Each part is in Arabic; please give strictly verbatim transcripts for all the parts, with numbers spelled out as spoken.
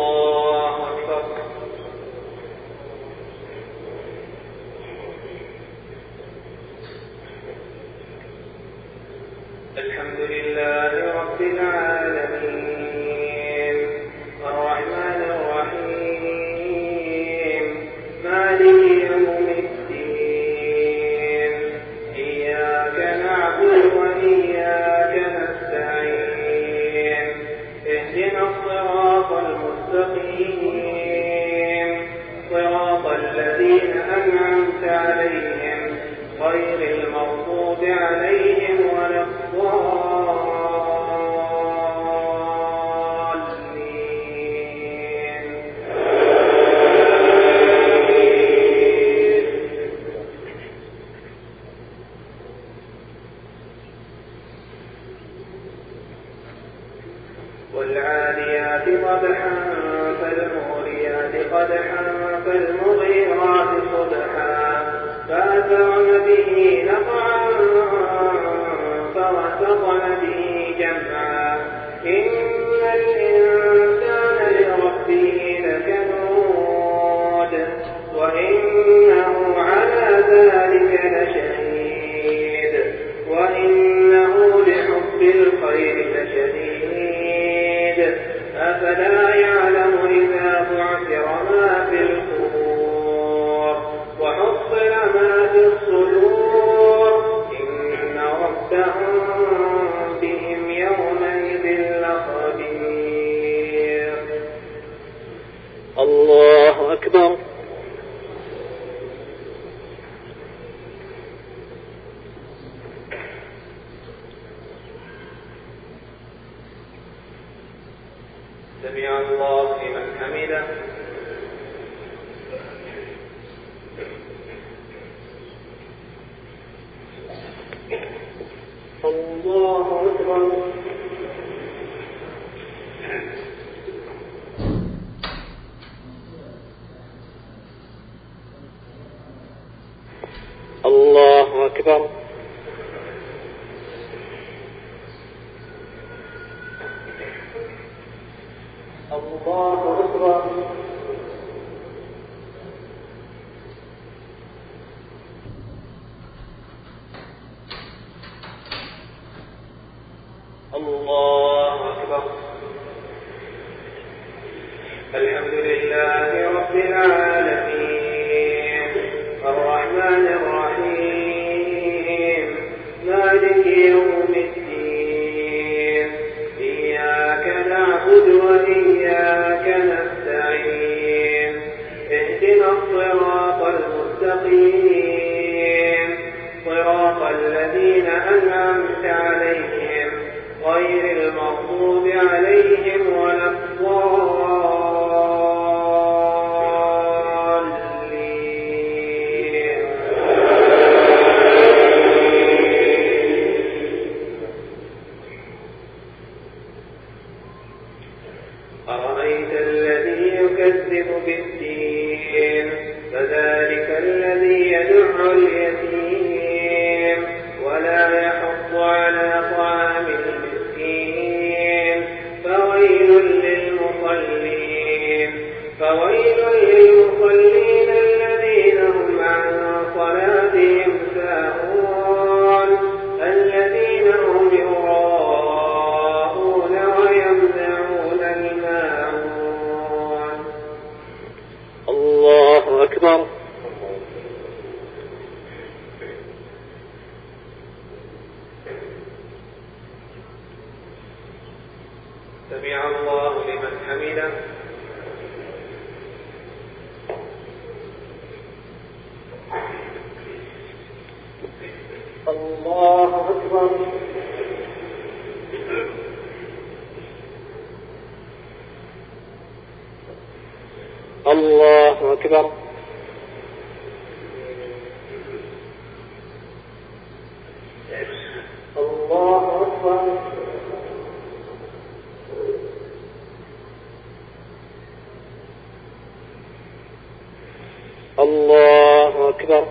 الله أكبر. الحمد لله رب العالمين الرحمن الرحيم مالك يوم الدين إياك نعبد وإياك نستعين اهدنا الصراط المستقيم صراط الذين أنعمت عليهم غير المغضوب عليهم ولا الضالين. والعاديات ضبحا فالموريات قدحا فالمغيرات صبحا فأثرن به نقعا فوسطن به جمعا إن الإنسان لربه لكنود وإنه على ذلك لشهيد وإنه لحب الخير لشديد أفلا يعلم إذا بعثر ما في القبور وحصل ما في الصدور إن ربهم بهم يومئذ لخبير. الله أكبر. سمع الله لمن حمده. الله أكبر. الله أكبر. الله أكبر. الله أكبر. الحمد لله رب العالمين الرحمن الرحيم مالك يوم الدين إياك نعبد وإياك نستعين اهدنا الصراط المستقيم صراط الذين أنعمت عليهم غير المغضوب عليهم ولا الضالين. أرأيت الذي يكذب بالدين فذلك الذي يدع اليتيم ولا يحض على طعام المسكين فويل للمصلين فويل للمصلين الذين هم عن صلاتهم ساهون الذين هم يراءون ويمنعون الماعون. الله أكبر. سمع الله لمن حمده. الله أكبر. الله أكبر. الله أكبر. الله أكبر.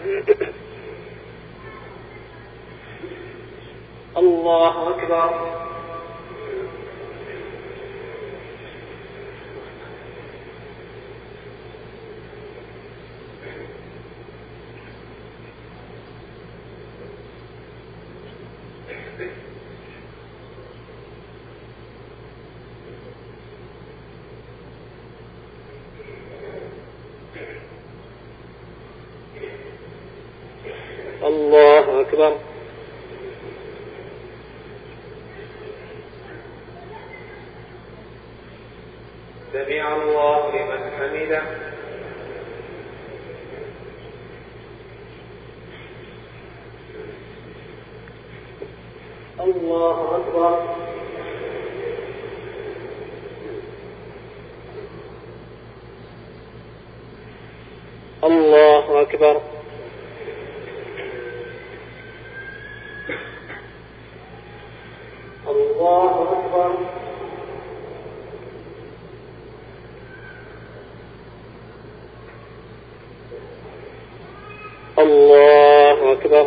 الله أكبر. الله أكبر. سمع الله لمن حمده. الله أكبر. الله أكبر. الله أكبر. الله أكبر.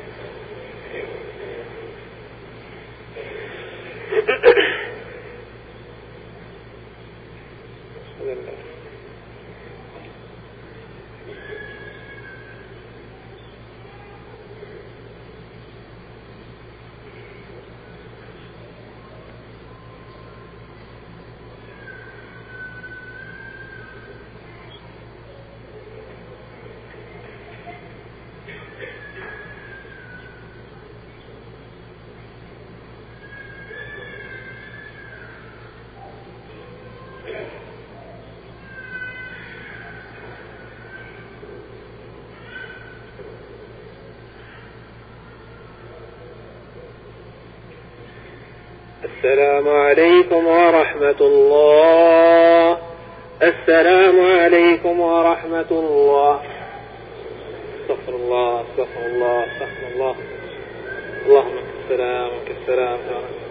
السلام عليكم ورحمة الله. السلام عليكم ورحمة الله. استغفر الله استغفر الله استغفر الله. اللهم لك السلام لك السلام.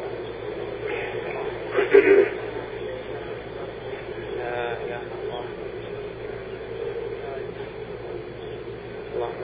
لا إله إلا الله. اللهم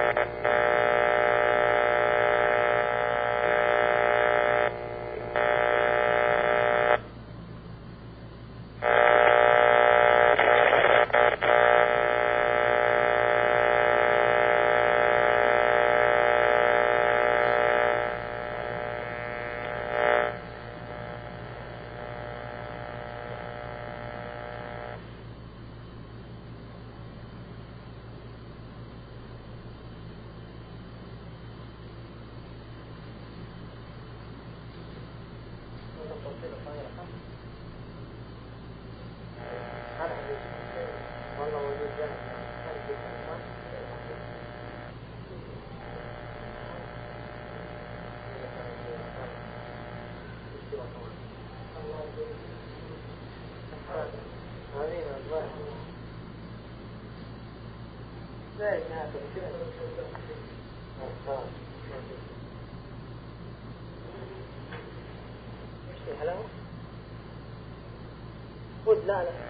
لا لا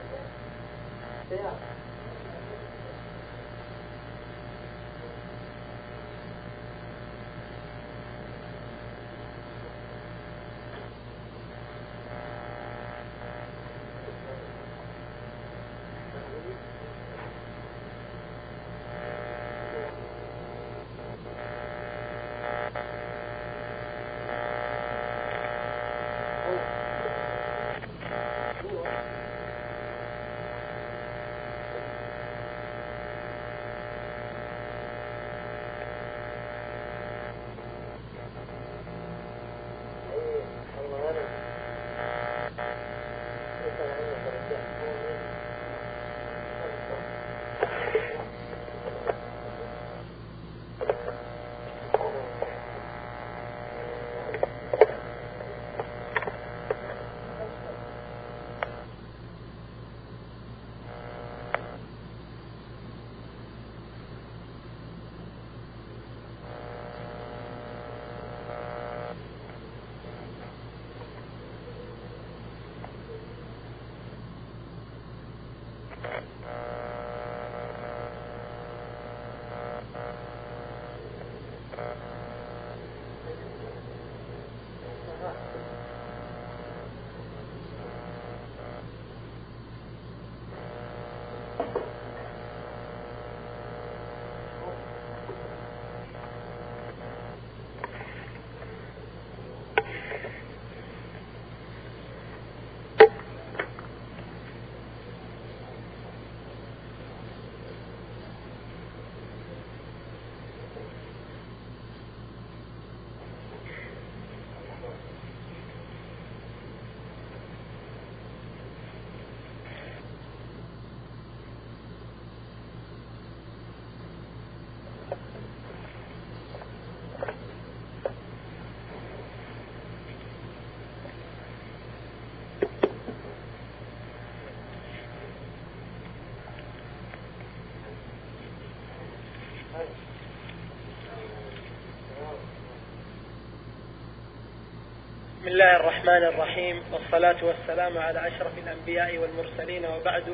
بسم الله الرحمن الرحيم، والصلاة والسلام على أشرف الأنبياء والمرسلين، وبعد.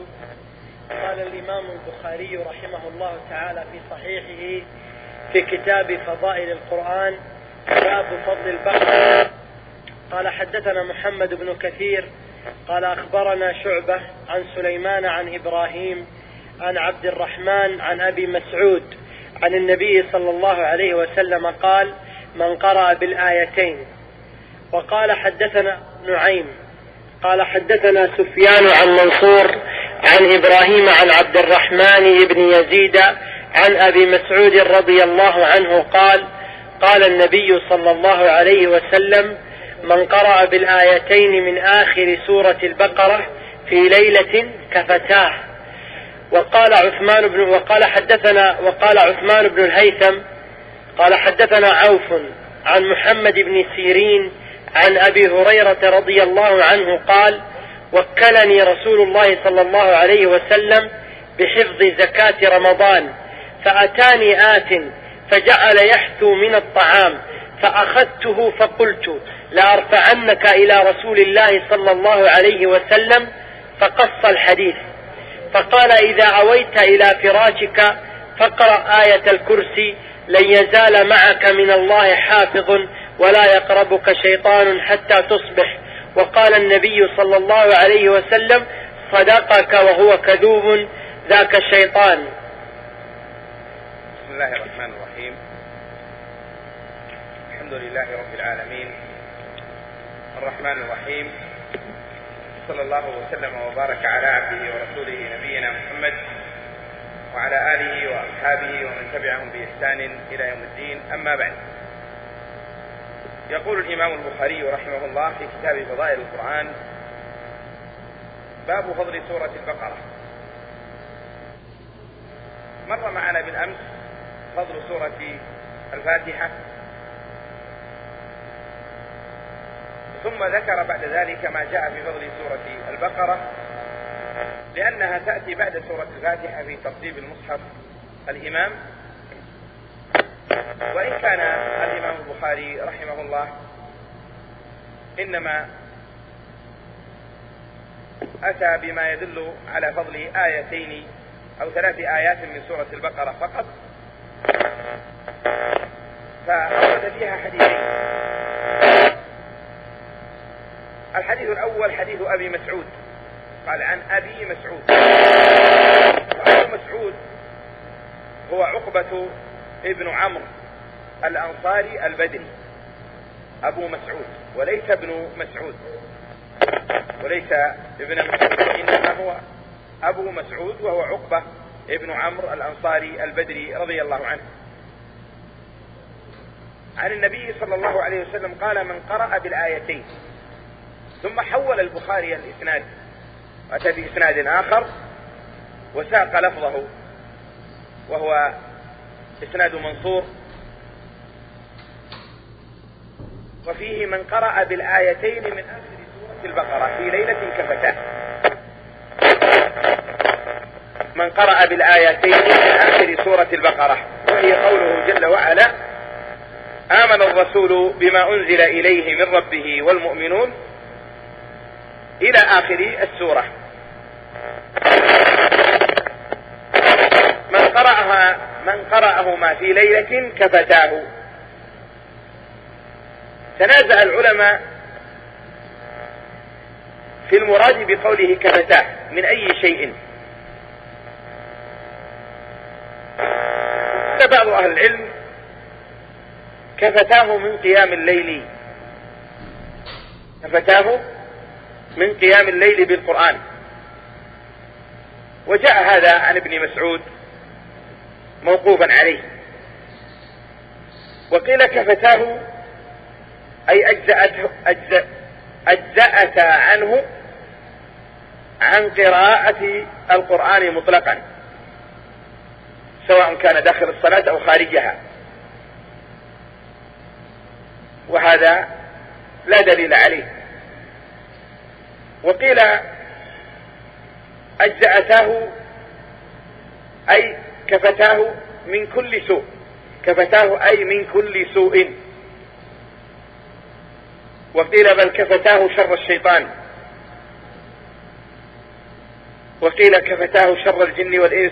قال الإمام البخاري رحمه الله تعالى في صحيحه في كتاب فضائل القرآن باب فضل البقرة. قال حدثنا محمد بن كثير قال أخبرنا شعبة عن سليمان عن إبراهيم عن عبد الرحمن عن أبي مسعود عن النبي صلى الله عليه وسلم قال: من قرأ بالآيتين. وقال حدثنا نعيم قال حدثنا سفيان عن منصور عن إبراهيم عن عبد الرحمن بن يزيد عن أبي مسعود رضي الله عنه قال: قال النبي صلى الله عليه وسلم: من قرأ بالآيتين من آخر سورة البقرة في ليلة كفتاه. وقال عثمان بن وقال حدثنا وقال عثمان بن الهيثم قال حدثنا عوف عن محمد بن سيرين عن أبي هريرة رضي الله عنه قال: وكلني رسول الله صلى الله عليه وسلم بحفظ زكاة رمضان، فأتاني آت فجعل يحثو من الطعام، فأخذته فقلت: لأرفعنك إلى رسول الله صلى الله عليه وسلم. فقص الحديث، فقال: إذا أويت إلى فراشك فاقرأ آية الكرسي لن يزال معك من الله حافظ ولا يقربك شيطان حتى تصبح. وقال النبي صلى الله عليه وسلم صدقك وهو كذوب ذاك الشيطان. بسم الله الرحمن الرحيم. الحمد لله رب العالمين الرحمن الرحيم، صلى الله وسلم وبارك على عبده ورسوله نبينا محمد وعلى آله وأصحابه ومن تبعهم بإحسان إلى يوم الدين. أما بعد، يقول الإمام البخاري رحمه الله في كتاب فضائل القرآن: باب فضل سورة البقرة. مر معنا بالأمس فضل سورة الفاتحة، ثم ذكر بعد ذلك ما جاء في فضل سورة البقرة، لأنها تأتي بعد سورة الفاتحة في ترتيب المصحف الإمام. وإن كان الإمام البخاري رحمه الله إنما أتى بما يدل على فضل آيتين أو ثلاث آيات من سورة البقرة فقط، فأورد فيها حديثين. الحديث الأول حديث أبي مسعود، قال عن أبي مسعود. وأبو مسعود هو عقبة ابن عمرو الأنصاري البدري، أبو مسعود، وليس ابن مسعود، وليس ابن مسعود، وإنما هو أبو مسعود، وهو عقبة ابن عمرو الأنصاري البدري رضي الله عنه. عن النبي صلى الله عليه وسلم قال: من قرأ بالآيتين. ثم حول البخاري الإسناد وأتى بإسناد آخر وساق لفظه، وهو إسناد منصور، وفيه: من قرأ بالآيتين من آخر سورة البقرة في ليلة كفتاه. من قرأ بالآيتين من آخر سورة البقرة، وهي قوله جل وعلا: آمن الرسول بما أنزل إليه من ربه والمؤمنون، إلى آخر السورة. من قرأها من قرأهما في ليلة كفتاه. تنازع العلماء في المراد بقوله كفتاه من أي شيء. بعض أهل العلم كفتاه من قيام الليل، كفتاه من قيام الليل بالقرآن، وجاء هذا عن ابن مسعود موقوفا عليه. وقيل كفتاه أي أجزأته أجزأ أجزأت عنه عن قراءة القرآن مطلقا، سواء كان داخل الصلاة أو خارجها، وهذا لا دليل عليه. وقيل أجزأتاه أي كفتاه من كل سوء، كفتاه أي من كل سوء. وقيل بل كفتاه شر الشيطان، وقيل كفتاه شر الجن والإنس،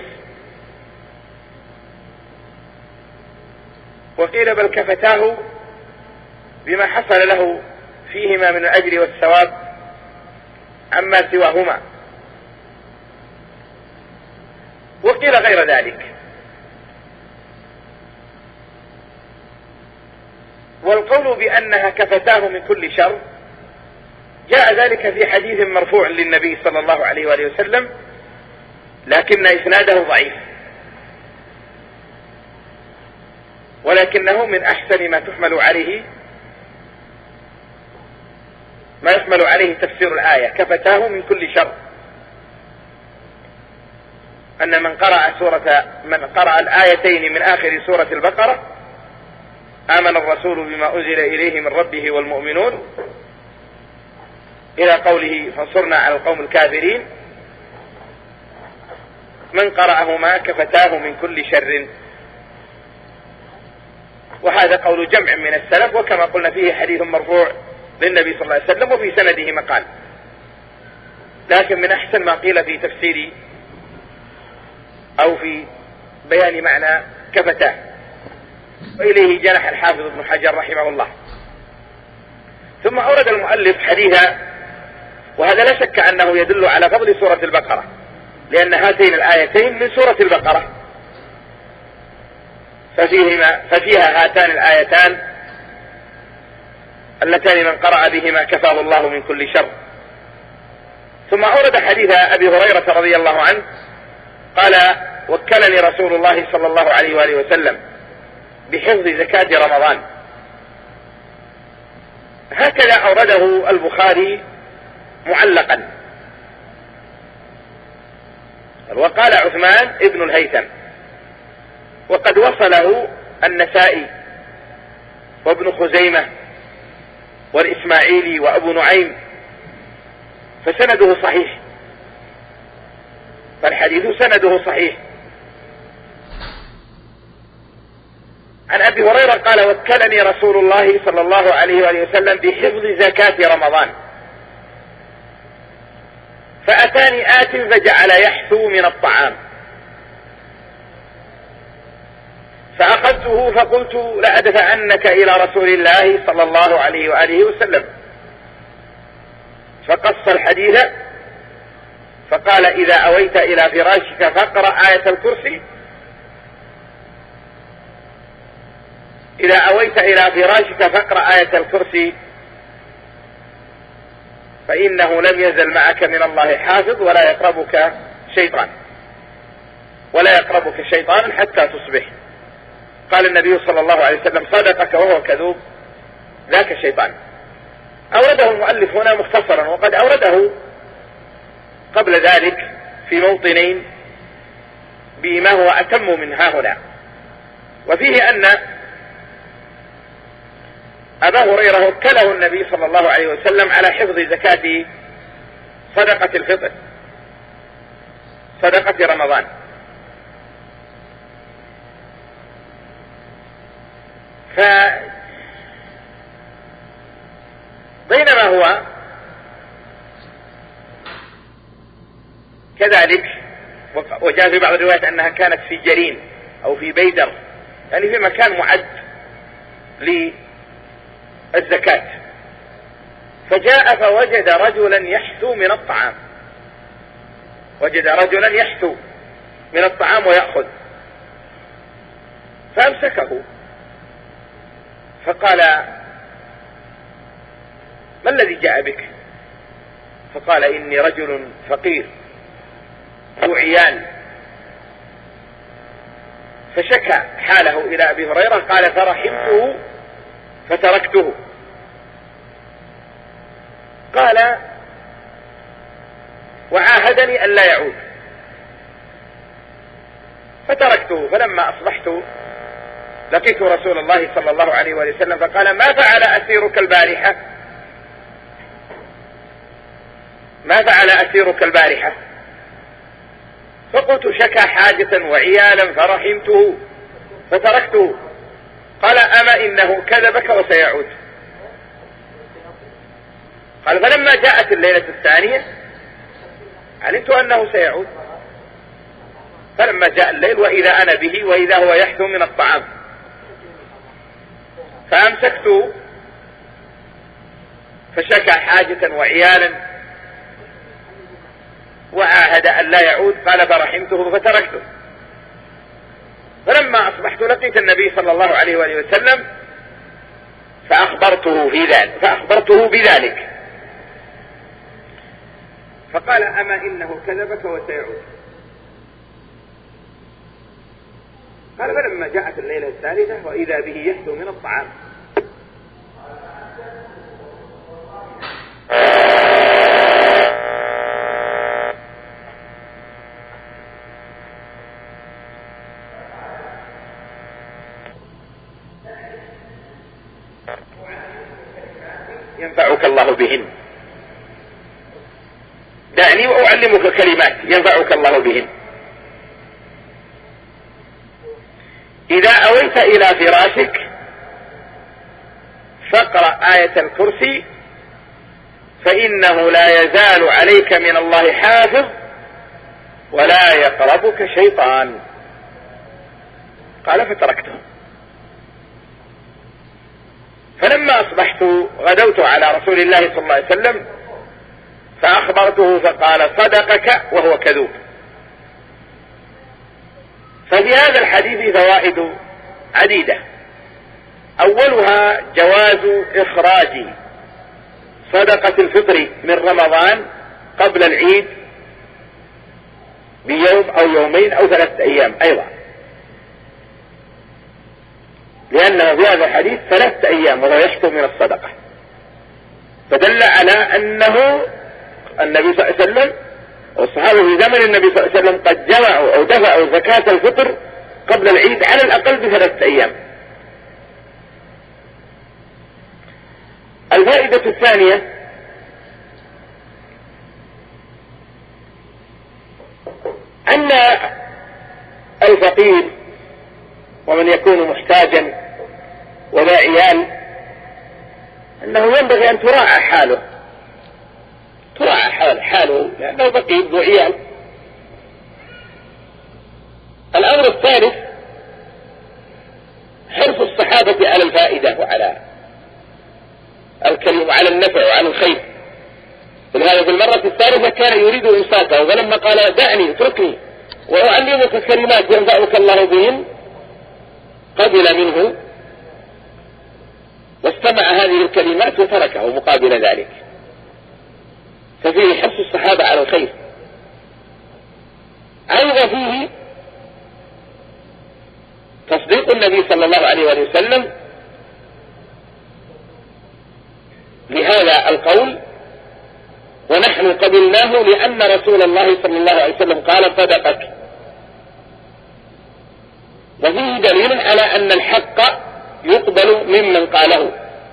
وقيل بل كفتاه بما حصل له فيهما من الأجر والثواب عما سواهما، وقيل غير ذلك. والقول بأنها كفتاه من كل شر جاء ذلك في حديث مرفوع للنبي صلى الله عليه وآله وسلم، لكن إسناده ضعيف، ولكنه من أحسن ما تحمل عليه ما يحمل عليه تفسير الآية: كفتاه من كل شر. أن من قرأ سورة من قرأ الآيتين من آخر سورة البقرة: آمن الرسول بما أنزل إليه من ربه والمؤمنون، إلى قوله: فانصرنا على القوم الكافرين، من قرأهما كفتاه من كل شر. وهذا قول جمع من السلف، وكما قلنا فيه حديث مرفوع للنبي صلى الله عليه وسلم، وفي سنده مقال. لكن من أحسن ما قيل في تفسير أو في بيان معنى كفتاه، وإليه جنح الحافظ ابن حجر رحمه الله. ثم أورد المؤلف حديثا، وهذا لا شك أنه يدل على فضل سورة البقرة، لأن هاتين الآيتين من سورة البقرة، ففيهما ففيها هاتان الآيتان اللتان من قرأ بهما كفاه الله من كل شر. ثم أورد حديث أبي هريرة رضي الله عنه قال: وكلني رسول الله صلى الله عليه وآله وسلم بحفظ زكاة رمضان. هكذا أورده البخاري معلقا. وقال عثمان ابن الهيثم، وقد وصله النسائي وابن خزيمة والإسماعيلي وأبو نعيم، فسنده صحيح، فالحديث سنده صحيح. عن أبي هريرة قال: وكلني رسول الله صلى الله عليه وآله وسلم بحفظ زكاة رمضان، فأتاني آت فجعل يحثو من الطعام، فأخذته فقلت: لأدفعنك إلى رسول الله صلى الله عليه وآله وسلم. فقص الحديث فقال: إذا أويت إلى فراشك فاقرأ آية الكرسي إذا أويت إلى فراشك فاقرأ آية الكرسي فإنه لم يزل معك من الله حافظ ولا يقربك شيطان ولا يقربك شيطان حتى تصبح. قال النبي صلى الله عليه وسلم: صدقك وهو كذوب ذاك الشيطان. أورده المؤلف هنا مختصرا، وقد أورده قبل ذلك في موطنين بما هو أتم من ها هنا. وفيه أن أبا هريرة وكله النبي صلى الله عليه وسلم على حفظ زكاة صدقة الفطر، صدقة رمضان. فبينما هو كذلك، وجاء في بعض الروايات أنها كانت في جرين أو في بيدر، يعني في مكان معد للزكاة، فجاء فوجد رجلا يحثو من الطعام وجد رجلا يحثو من الطعام ويأخذ، فأمسكه فقال: ما الذي جاء بك؟ فقال: إني رجل فقير ذو عيال. فشكى حاله إلى أبي هريرة، قال: فرحمته فتركته. قال: وعاهدني أن لا يعود فتركته. فلما أصبحت لقيت رسول الله صلى الله عليه وسلم فقال: ما فعل أسيرك البارحة ما فعل أسيرك البارحة فقلت: شكى حاجة وعيالا فرحمته فتركته. قال: أما إنه كذبك وسيعود. قال: فلما جاءت الليلة الثانية علمت أنه سيعود، فلما جاء الليل وإذا أنا به وإذا هو يحثو من الطعام، فأمسكته فشكى حاجة وعيالا وعاهد أن لا يعود. قال: فرحمته فتركته. فلما أصبحت لقيت النبي صلى الله عليه وآله وسلم فأخبرته في ذلك فأخبرته بذلك فقال: أما إنه كذبك وسيعود. قال: فلما جاءت الليلة الثالثة وإذا به يحثو من الطعام. ينفعك الله بهن، دعني وأعلمك كلمات ينفعك الله بهن. إذا أويت إلى فراشك فاقرأ آية الكرسي فإنه لا يزال عليك من الله حافظ ولا يقربك شيطان. قال فتركته. فلما أصبحت غدوت على رسول الله صلى الله عليه وسلم فأخبرته فقال صدقك وهو كذوب. ففي هذا الحديث فوائد عديدة. أولها جواز إخراج صدقة الفطر من رمضان قبل العيد بيوم أو يومين أو ثلاثة أيام أيضا، لأنه في هذا الحديث ثلاثة أيام وهو يحكم من الصدقة، فدل على أنه النبي صلى الله عليه وسلم والصحابة في زمن النبي صلى الله عليه وسلم قد جمعوا أو دفعوا زكاة الفطر قبل العيد على الأقل بثلاثة أيام. الفائدة الثانية أن الفقير ومن يكون محتاجا ولا عيال أنه ينبغي أن تراعى حاله تراعى حال حاله لأنه فقير ذو عيال. الأمر الثالث حرص الصحابة على الفائدة وعلى الكريم وعلى النفع وعلى الخير. ولهذا في المرة الثالثة كان يريد إمساكه، فلما قال دعني اتركني وأعلمك كلمات ينفعك الله بهن قبل منه واستمع هذه الكلمات وتركه مقابل ذلك. ففيه حرص الصحابة على الخير. أيضا فيه تصديق النبي صلى الله عليه وآله وسلم لهذا القول ونحن قبلناه لأن رسول الله صلى الله عليه وسلم قال صدقك. وفيه دليل على أن الحق يقبل ممن قاله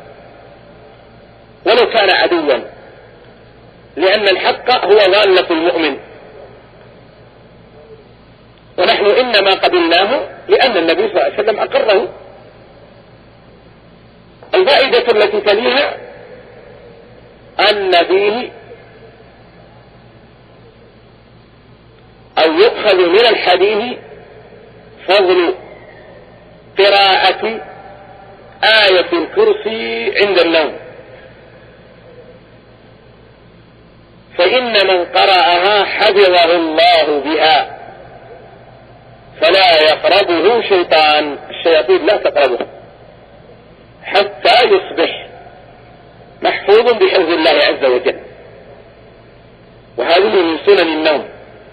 ولو كان عدوا، لأن الحق هو ضالة المؤمن، ونحن إنما قبلناه لأن النبي صلى الله عليه وسلم أقره. الفائدة التي تليها أن فيه أو يؤخذ من الحديث فضل قراءة آية الكرسي عند النوم، فإن من قرأها حفظه الله بها فلا يقربه شيطان، الشياطين لا تقربه حتى يصبح محفوظ بحفظ الله عز وجل. وهذه من سنن النوم،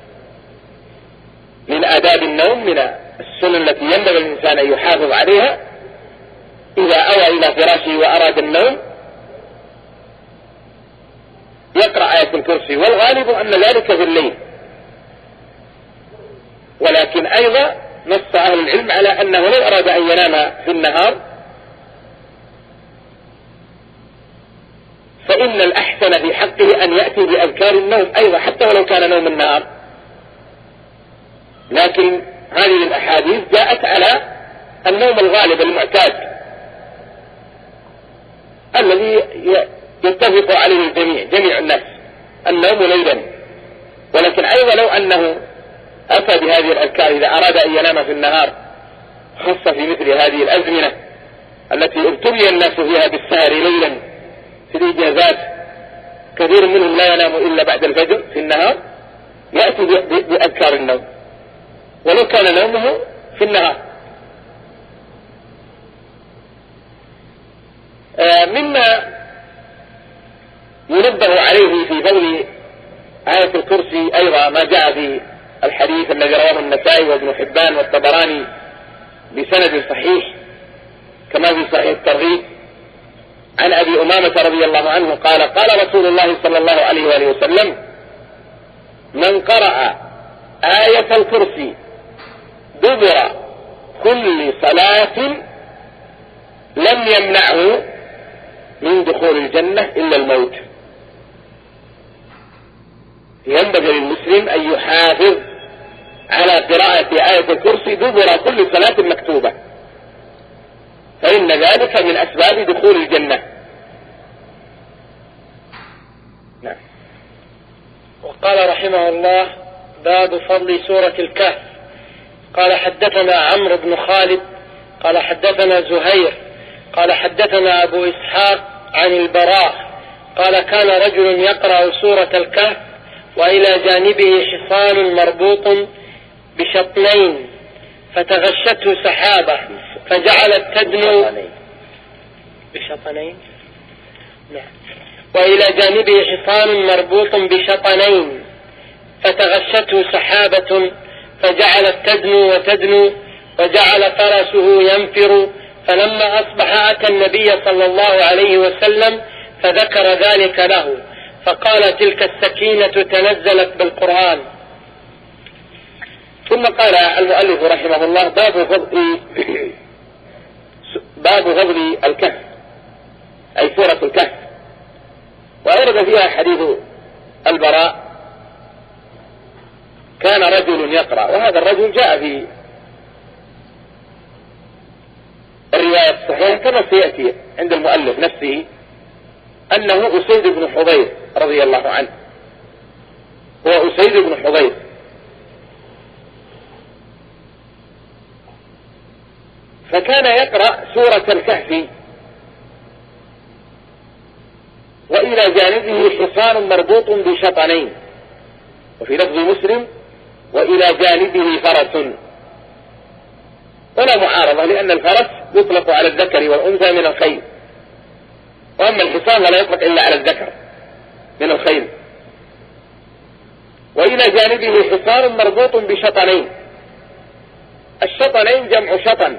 من آداب النوم، من السنن التي ينبغي الإنسان أن يحافظ عليها إذا أوى إلى فراشه وأراد النوم يقرأ آية الكرسي، والغالب أن ذلك في الليل. ولكن أيضا نص أهل العلم على أنه لو أراد أن ينام في النهار فإن الأحسن في حقه أن يأتي بأذكار النوم أيضا حتى ولو كان نوم النهار. لكن هذه الأحاديث جاءت على النوم الغالب المعتاد الذي يتفق عليه الجميع جميع الناس، النوم ليلا. ولكن أيضا لو أنه أتى بهذه الأذكار إذا أراد أن ينام في النهار، خاصة في مثل هذه الأزمنة التي ابتلي الناس فيها بالسهر ليلا في الإجازات، كثير منهم لا ينام إلا بعد الفجر في النهار، يأتي بأذكار النوم ولو كان نومه في النهار. آه مما ينبه عليه في فضل آية الكرسي أيضا ما جاء في الحديث الذي رواه النسائي وابن حبان والطبراني بسند صحيح كما في صحيح الترغيب عن أبي أمامة رضي الله عنه قال قال رسول الله صلى الله عليه وآله وسلم من قرأ آية الكرسي دبر كل صلاة لم يمنعه من دخول الجنة إلا الموت. ينبغي للمسلم أن يحافظ على قراءة آية الكرسي دبر كل صلاة مكتوبة، فإن ذلك من أسباب دخول الجنة. نعم. وقال رحمه الله: باب فضل سورة الكهف. قال حدثنا عمرو بن خالد قال حدثنا زهير قال حدثنا أبو إسحاق عن البراء قال كان رجل يقرأ سورة الكهف وإلى جانبه حصان مربوط بشطنين فتغشته سحابة فجعلت تدنو بشطنين نعم وإلى جانبه حصان مربوط بشطنين فتغشته سحابة فجعلت تدنو وتدنو وجعل فرسه ينفر فلما أصبح أتى النبي صلى الله عليه وسلم فذكر ذلك له فقال تلك السكينة تنزلت بالقرآن. ثم قال المؤلف رحمه الله باب فضل باب فضل الكهف أي سورة الكهف، وأورد فيها حديث البراء كان رجل يقرأ، وهذا الرجل جاء في الرواية الصحيحة كما سيأتي عند المؤلف نفسه أنه أسيد بن حضير رضي الله عنه، هو أسيد بن حضير. فكان يقرأ سورة الكهف وإلى جانبه حصان مربوط بشطنين، وفي لفظ مسلم وإلى جانبه فرس، ولا معارضة لأن الفرس يطلق على الذكر والأنثى من الخيل، وأما الحصان لا يطلق إلا على الذكر من الخيل. وإلى جانبه حصان مربوط بشطنين، الشطنين جمع شطن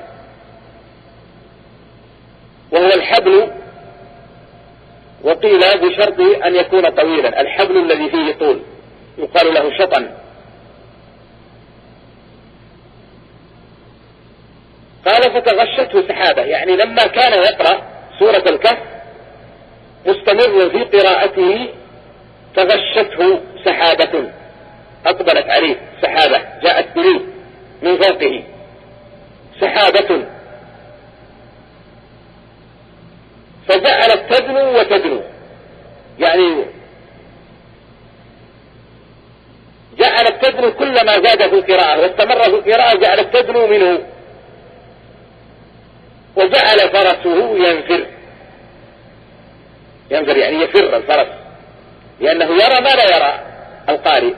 وهو الحبل، وقيل بشرط أن يكون طويلا، الحبل الذي فيه طول يقال له شطن. قال فتغشته سحابة، يعني لما كان يقرأ سورة الكهف مستمر في قراءته تغشته سحابة، أقبلت عليه سحابة جاءت إليه من فوقه سحابة، فجعلت تدنو وتدنو، يعني جعلت تدنو كلما زاد في القراءة واستمر في القراءة جعلت تدنو منه، وجعل فرسه ينفر، ينفر يعني يفر الفرس، لأنه يرى ما لا يرى القارئ،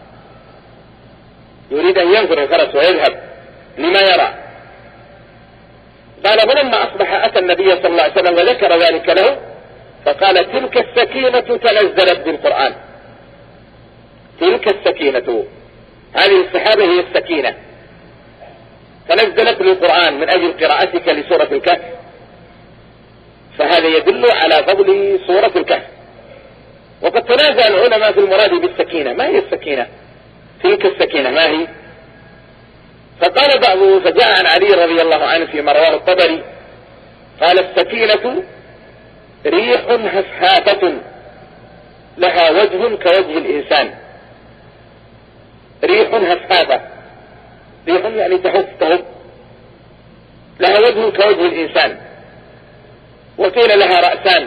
يريد أن ينفر الفرس ويذهب لما يرى. قال فلما أصبح أتى النبي صلى الله عليه وسلم وذكر ذلك له فقال تلك السكينة تنزلت بالقرآن، تلك السكينة، هذه السحابة هي السكينة تنزلت بالقرآن من أجل قراءتك لسورة الكهف، فهذا يدل على فضل سورة الكهف. وقد تنازع العلماء في المراد بالسكينة، ما هي السكينة؟ تلك السكينة ما هي؟ فقال بعضه فجاء عن علي رضي الله عنه فيما رواه الطبري قال السكينة ريح هفهافة لها وجه كوجه الإنسان، ريح هفهافة، ريح يعني تهف تهف، لها وجه كوجه الإنسان، وقيل لها رأسان،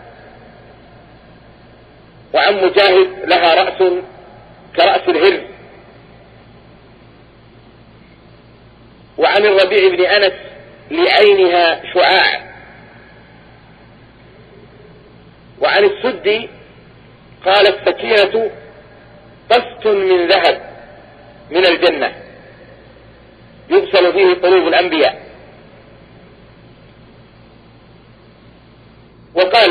وعن مجاهد لها رأس كرأس الهر، وعن الربيع بن أنس لعينها شعاع، وعن السدي قال السكينة قسط من ذهب من الجنة يغسل فيه قلوب الأنبياء. وقال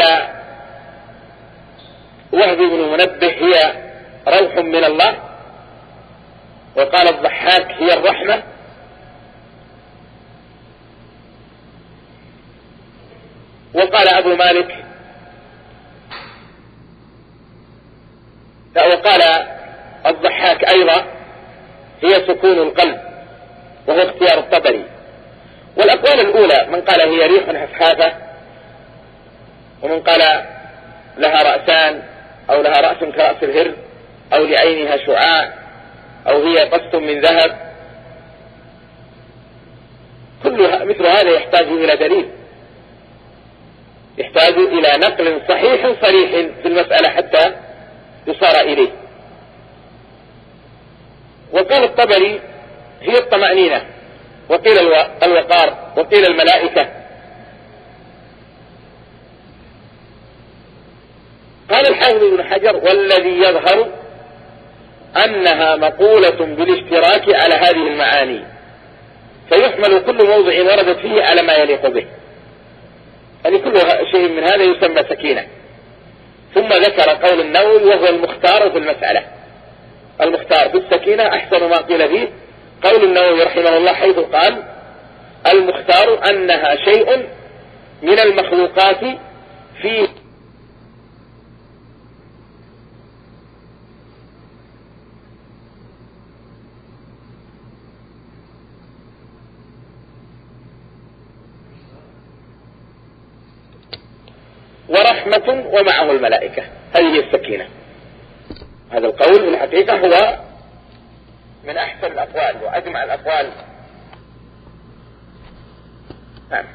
وهب بن منبه هي روح من الله، وقال الضحاك هي الرحمة، وقال أبو مالك لا، وقال الضحاك أيضا هي سكون القلب، وهو اختيار الطبري. والأقوال الأولى من قال هي ريح هفهافة، ومن قال لها رأسان أو لها رأس كرأس الهر، أو لعينها شعاع، أو هي قسط من ذهب، كلها مثل هذا يحتاج إلى دليل، يحتاج إلى نقل صحيح صريح في المسألة حتى يصار إليه. وقال الطبري هي الطمأنينة، وقيل الوقار، وقيل الملائكة. قال الحافظ ابن حجر: والذي يظهر أنها مقولة بالاشتراك على هذه المعاني، فيحمل كل موضع وردت فيه على ما يليق به، يعني كل شيء من هذا يسمى سكينة. ثم ذكر قول النووي وهو المختار في المسألة. المختار في السكينة أحسن ما قيل فيه قول النووي رحمه الله، حيث قال: المختار أنها شيء من المخلوقات فيه ورحمة ومعه الملائكة. هذه هي السكينة. هذا القول في الحقيقة هو من أحسن الأقوال وأجمع الأقوال. نعم.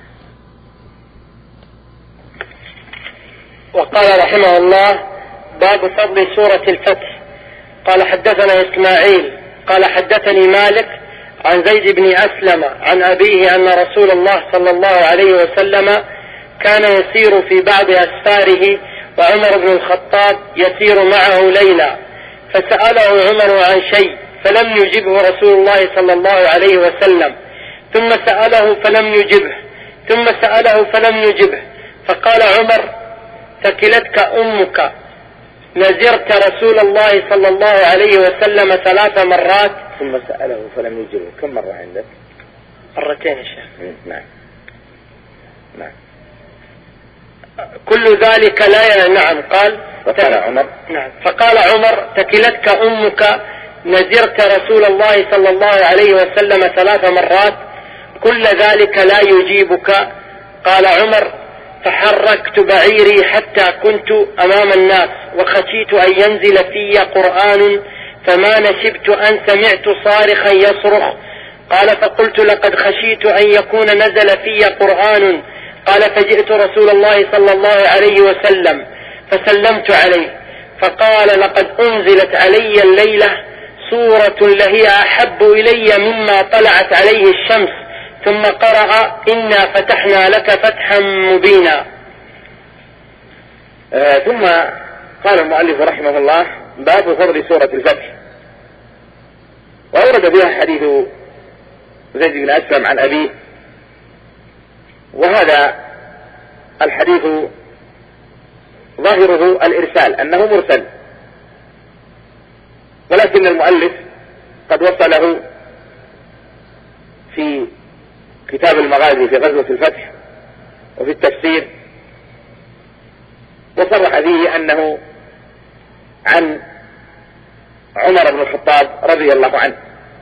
وقال رحمه الله: باب فضل سورة الفتح. قال: حدثنا إسماعيل قال: حدثني مالك عن زيد بن أسلم عن أبيه أن رسول الله صلى الله عليه وسلم كان يسير في بعض أسفاره وعمر بن الخطاب يسير معه ليلا، فسأله عمر عن شيء فلم يجبه رسول الله صلى الله عليه وسلم، ثم سأله فلم يجبه، ثم سأله فلم يجبه، فقال عمر: ثكلتك أمك، نزرت رسول الله صلى الله عليه وسلم ثلاث مرات. ثم سأله فلم يجبه كم مرة عندك؟ مرتين يا شيخ. نعم نعم. كل ذلك لا. نعم. قال فقال عمر نعم فقال عمر: ثكلتك أمك، نزرت رسول الله صلى الله عليه وسلم ثلاث مرات، كل ذلك لا يجيبك. قال عمر: فحركت بعيري حتى كنت أمام الناس، وخشيت أن ينزل في قرآن، فما نشبت أن سمعت صارخا يصرخ. قال: فقلت: لقد خشيت أن يكون نزل في قرآن. قال: فجئت رسول الله صلى الله عليه وسلم فسلمت عليه، فقال: لقد أنزلت علي الليلة سورة لهي أحب إلي مما طلعت عليه الشمس، ثم قرأ: إنا فتحنا لك فتحا مبينا. آه ثم قال المؤلف رحمه الله: باب فضل سورة الفتح. وأورد فيها حديث زيد بن أسلم عن أبيه، وهذا الحديث ظاهره الإرسال، أنه مرسل، ولكن المؤلف قد وصله في كتاب المغازي في غزوة الفتح وفي التفسير، وصرح فيه أنه عن عمر بن الخطاب رضي الله عنه،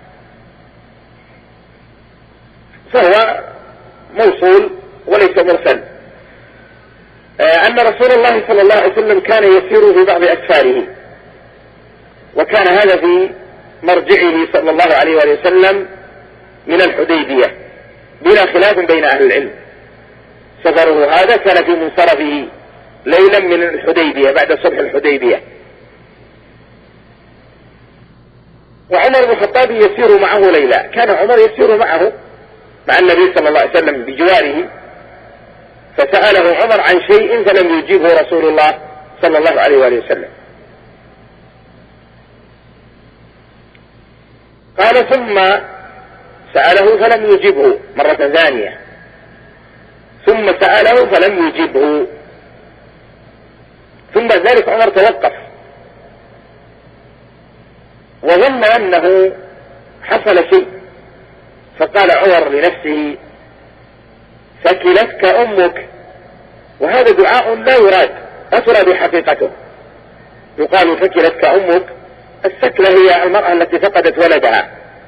فهو موصول وليس مرسل. أن رسول الله صلى الله عليه وسلم كان يسير في بعض أسفاره، وكان هذا في مرجعه صلى الله عليه وسلم من الحديبية بلا خلاف بين أهل العلم. سفره هذا كان في منصرفه ليلا من الحديبية بعد صلح الحديبية، وعمر بن الخطاب يسير معه ليلا. كان عمر يسير معه مع النبي صلى الله عليه وسلم بجواره، فسأله عمر عن شيء فلم يجيبه رسول الله صلى الله عليه وسلم. قال: ثم سأله فلم يجبه مرة ثانية، ثم سأله فلم يجبه، ثم ذلك عمر توقف وظن أنه حصل شيء، فقال عمر لنفسه: ثكلتك أمك. وهذا دعاء لا يراد، لا تراد حقيقته. يقال ثكلتك أمك، الثكلة هي المرأة التي فقدت ولدها.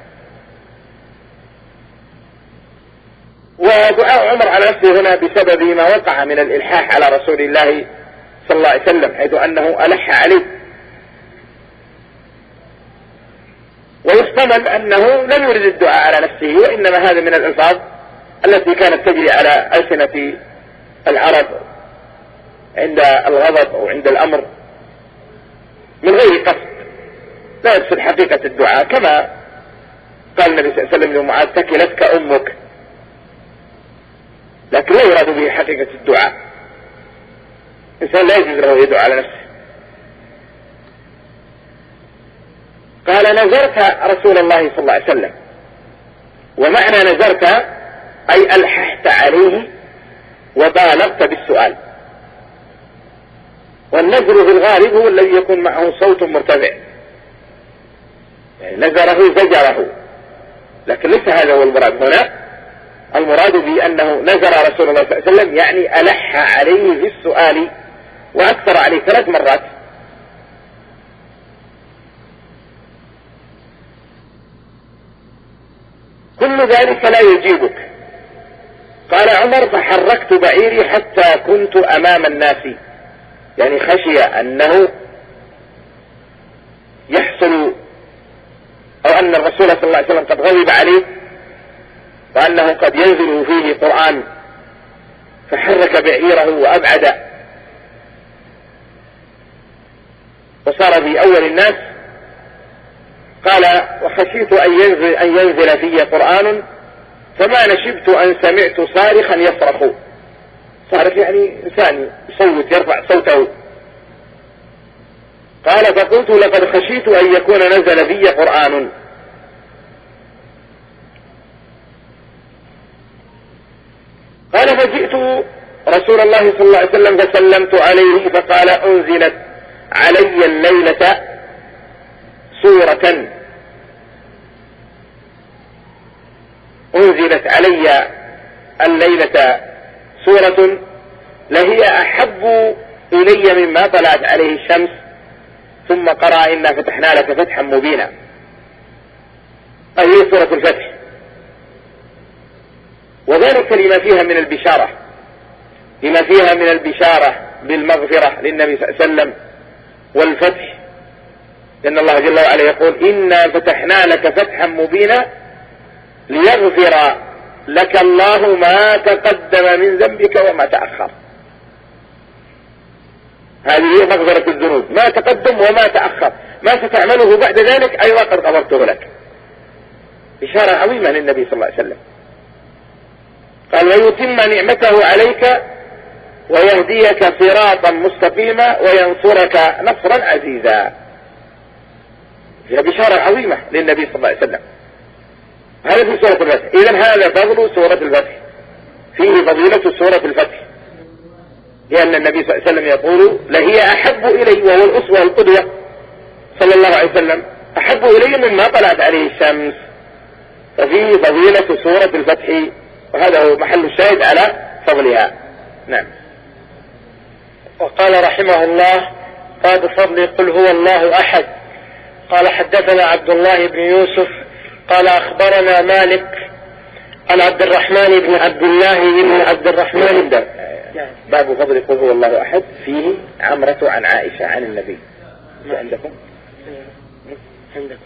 ودعاء عمر على نفسه هنا بسبب ما وقع من الإلحاح على رسول الله صلى الله عليه وسلم، حيث أنه ألح عليه. ويحتمل أنه لم يرد الدعاء على نفسه، وإنما هذا من الألفاظ التي كانت تجري على ألسنة العرب عند الغضب أو عند الأمر من غير قصد، لا يقصد حقيقة الدعاء، كما قال النبي صلى الله عليه وسلم لمعاذ ثكلتك أمك، لكن لا يراد به حقيقة الدعاء. الإنسان لا يجوز له يدعو على نفسه. قال نذرت رسول الله صلى الله عليه وسلم، ومعنى نذرت أي ألححت عليه وبالغت بالسؤال، والنذر في الغالب هو الذي يكون معه صوت مرتفع، يعني نذره زجره، لكن ليس هذا هو المراد هنا. المراد بأنه نذر رسول الله صلى الله عليه وسلم يعني ألح عليه في السؤال وأكثر عليه ثلاث مرات. كل ذلك لا يجيبك. قال عمر فحركت بعيري حتى كنت أمام الناس، يعني خشي أنه يحصل أو أن الرسول صلى الله عليه وسلم قد غضب عليه وأنه قد ينزل فيه قرآن، فحرك بعيره وأبعد وصار في أول الناس. قال وخشيت أن ينزل, أن ينزل في قرآن فما نشبت أن سمعت صارخا يصرخ. صارخ يعني إنسان يصوت يرفع صوته. قال فقلت لقد خشيت أن يكون نزل في قرآن. قال فجئت رسول الله صلى الله عليه وسلم فسلمت عليه فقال أنزلت علي الليلة سورة أنزلت علي الليلة سورة لهي أحب إلي مما طلعت عليه الشمس، ثم قرأ إنا فتحنا لك فتحا مبينا، أي سورة الفتح، وذلك لما فيها من البشارة لما فيها من البشارة بالمغفرة للنبي صلى الله عليه وسلم والفتح، لأن الله جل وعلا يقول إنا فتحنا لك فتحا مبينا ليغفر لك الله ما تقدم من ذنبك وما تأخر. هذه هي مغفرة الذنوب، ما تقدم وما تأخر، ما ستعمله بعد ذلك أيضا قد غفرته لك. إشارة عظيمة للنبي صلى الله عليه وسلم. قال ويتم نعمته عليك ويهديك صراطا مستقيما وينصرك نصرا عزيزا. فيها بشارة عظيمة للنبي صلى الله عليه وسلم. هذا في سورة الفتح. إذن هذا فضل سورة الفتح، فيه فضيلة سورة الفتح، لأن النبي صلى الله عليه وسلم يقول لهي أحب إلي، وهو الأسوة القدوة صلى الله عليه وسلم، أحب إلي مما طلعت عليه الشمس. ففيه فضيلة سورة الفتح، وهذا هو محل الشاهد على فضلها. نعم. وقال رحمه الله باب فضل قل هو الله أحد. قال حدثنا عبد الله بن يوسف قال أخبرنا مالك عن عبد الرحمن بن عبد الله بن عبد الرحمن. باب فضل قل هو الله أحد فيه عمرة عن عائشة عن النبي. ما عندكم؟ عندكم.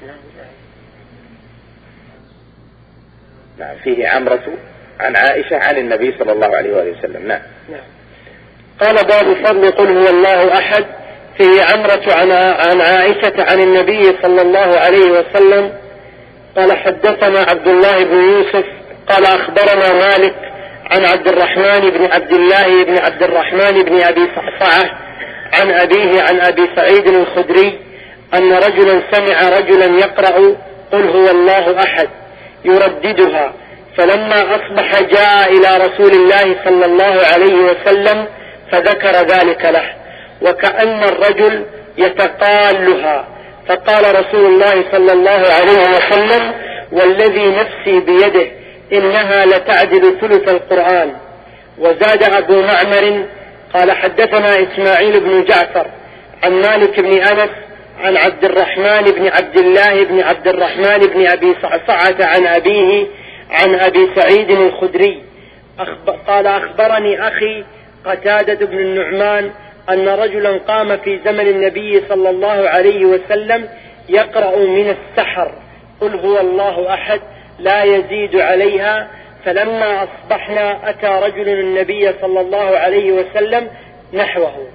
نعم. فيه عمرة عن عائشة عن النبي صلى الله عليه وآله وسلم. نعم. قال باب فضل قل هو الله أحد فيه عمرة عن عن عائشة عن النبي صلى الله عليه وسلم. قال حدثنا عبد الله بن يوسف قال أخبرنا مالك عن عبد الرحمن بن عبد الله بن عبد الرحمن بن أبي صعصعة عن أبيه عن أبي سعيد الخدري أن رجلا سمع رجلا يقرأ قل هو الله أحد يرددها، فلما أصبح جاء إلى رسول الله صلى الله عليه وسلم فذكر ذلك له، وكأن الرجل يتقالها، فقال رسول الله صلى الله عليه وسلم والذي نفسي بيده إنها لتعدل ثلث القرآن. وزاد أبو معمر قال حدثنا إسماعيل بن جعفر عن مالك بن أنس عن عبد الرحمن بن عبد الله بن عبد الرحمن بن أبي صعصعة عن أبيه عن أبي سعيد الخدري قال أخبرني أخي قتادة بن النعمان أن رجلا قام في زمن النبي صلى الله عليه وسلم يقرأ من السحر قل هو الله أحد لا يزيد عليها، فلما أصبحنا أتى رجل النبي صلى الله عليه وسلم نحوه.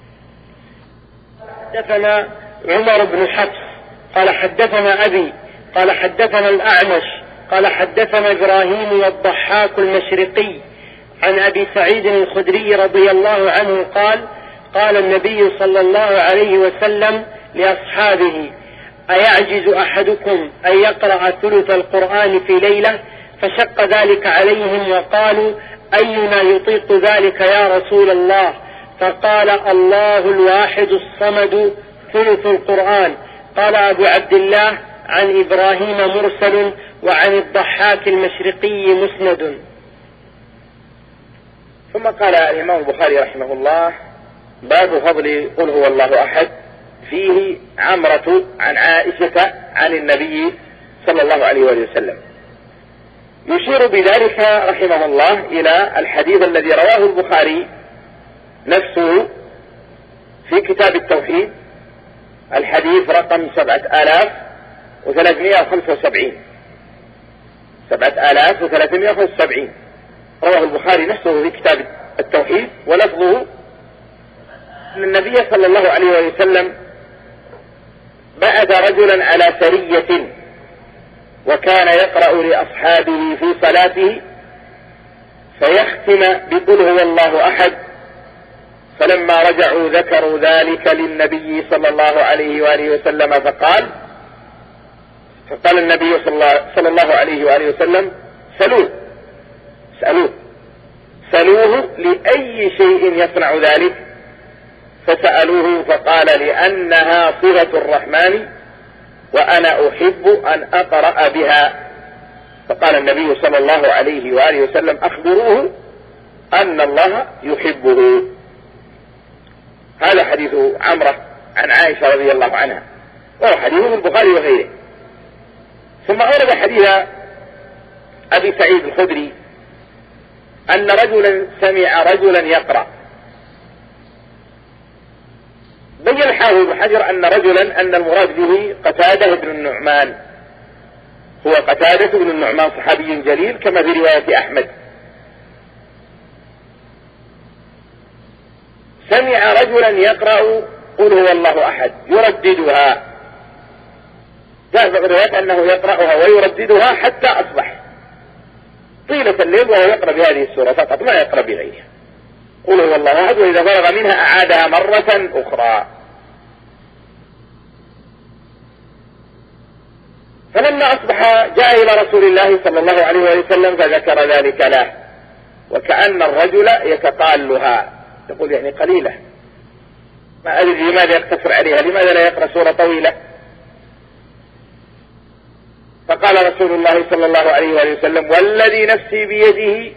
حدثنا عمر بن حفص قال حدثنا أبي قال حدثنا الأعمش قال حدثنا إبراهيم والضحاك المشرقي عن أبي سعيد الخدري رضي الله عنه قال قال النبي صلى الله عليه وسلم لأصحابه أيعجز أحدكم أن يقرأ ثلث القرآن في ليلة؟ فشق ذلك عليهم وقالوا أينا يطيق ذلك يا رسول الله؟ فقال الله الواحد الصمد ثلث القرآن. قال أبو عبد الله عن إبراهيم مرسل وعن الضحاك المشرقي مسند. ثم قال الإمام البخاري رحمه الله باب فضل قل هو الله أحد، فيه عمرة عن عائشة عن النبي صلى الله عليه وسلم. يشير بذلك رحمه الله إلى الحديث الذي رواه البخاري نفسه في كتاب التوحيد، الحديث رقم سبعة آلاف وثلاثمائة وخمسة وسبعين سبعة آلاف وثلاثمائة وخمسة وسبعين رواه البخاري نفسه في كتاب التوحيد، ولفظه أن النبي صلى الله عليه وسلم بعث رجلا على سرية وكان يقرأ لأصحابه في صلاته فيختم بقل هو الله أحد، فلما رجعوا ذكروا ذلك للنبي صلى الله عليه وآله وسلم فقال فقال النبي صلى الله عليه وآله وسلم سلوه سألوه سألوه لأي شيء يصنع ذلك؟ فسألوه فقال لأنها صفة الرحمن وأنا أحب أن أقرأ بها. فقال النبي صلى الله عليه وآله وسلم أخبروه أن الله يحبه. هذا حديث عمرة عن عائشة رضي الله عنها، وهو حديث البخاري وغيره. ثم أورد حديث أبي سعيد الخدري أن رجلا سمع رجلا يقرأ. بين الحافظ بن حجر أن رجلا أن المراد به قتادة بن النعمان، هو قتادة بن النعمان صحابي جليل كما في رواية أحمد. سمع رجلا يقرأ قل هو الله أحد يرددها، جاء في الروايات أنه يقرأها ويرددها حتى أصبح طيلة الليل وهو يقرأ بهذه السورة فقط ما يقرأ بغيرها. قل هو الله أحد، وإذا فرغ منها أعادها مرة أخرى. فلما أصبح جاء إلى رسول الله صلى الله عليه وسلم فذكر ذلك له، وكأن الرجل يتقالها يقول يعني قليلة، ما أدري لماذا يقتصر عليها، لماذا لا يقرأ سورة طويلة؟ فقال رسول الله صلى الله عليه وسلم والذي نفسي بيده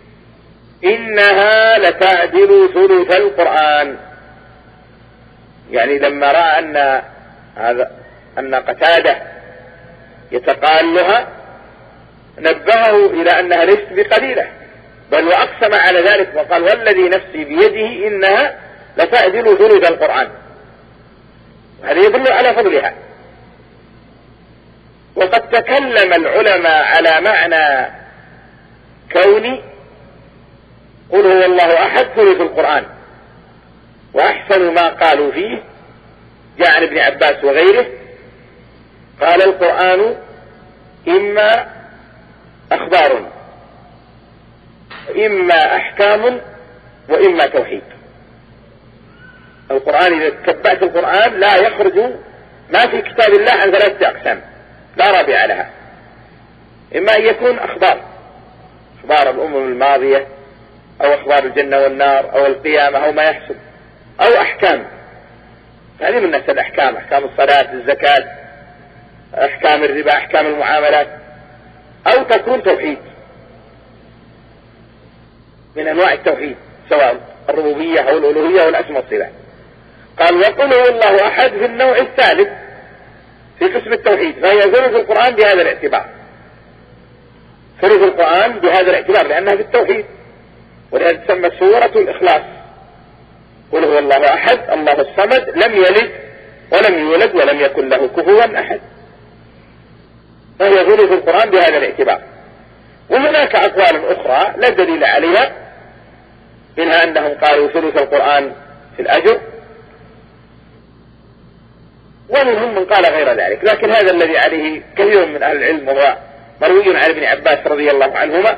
إنها لتعدل ثلث القرآن. يعني لما رأى أن هذا أن قتادة يتقالها نبهه إلى أنها ليست بقليلة، بل وأقسم على ذلك وقال والذي نفسي بيده إنها لتعدل ثلث القرآن. هذا يدل على فضلها. وقد تكلم العلماء على معنى كون قل هو الله أحد ثلث القرآن، وأحسن ما قالوا فيه جاء عن ابن عباس وغيره قال القرآن إما أخبار إما أحكام وإما توحيد. القرآن إذا تتبعت القرآن لا يخرج ما في كتاب الله عن ثلاثة أقسام لا رابع لها، إما أن يكون أخبار أخبار الأمم الماضية أو أخبار الجنة والنار أو القيامة أو ما يحصل، أو أحكام، هذه من نفس الأحكام، أحكام الصلاة الزكاة أحكام الربا أحكام المعاملات، أو تكون توحيد من أنواع التوحيد سواء الربوبية أو الألوهية أو الأسماء والصفات. قال وقل هو الله أحد في النوع الثالث في قسم التوحيد، فهي ثلث القرآن بهذا الاعتبار، ثلث القرآن بهذا الاعتبار لأنها في التوحيد، ولهذا تسمى سورة الإخلاص. قل هو الله أحد الله الصمد لم يلد ولم يولد ولم يكن له كفوا أحد، فهي ثلث القرآن بهذا الاعتبار. وهناك أقوال أخرى لا دليل عليها، منها أنهم قالوا ثلث القرآن في الأجر، ومنهم من قال غير ذلك، لكن هذا الذي عليه كثير من أهل العلم وهو مروي عن ابن عباس رضي الله عنهما.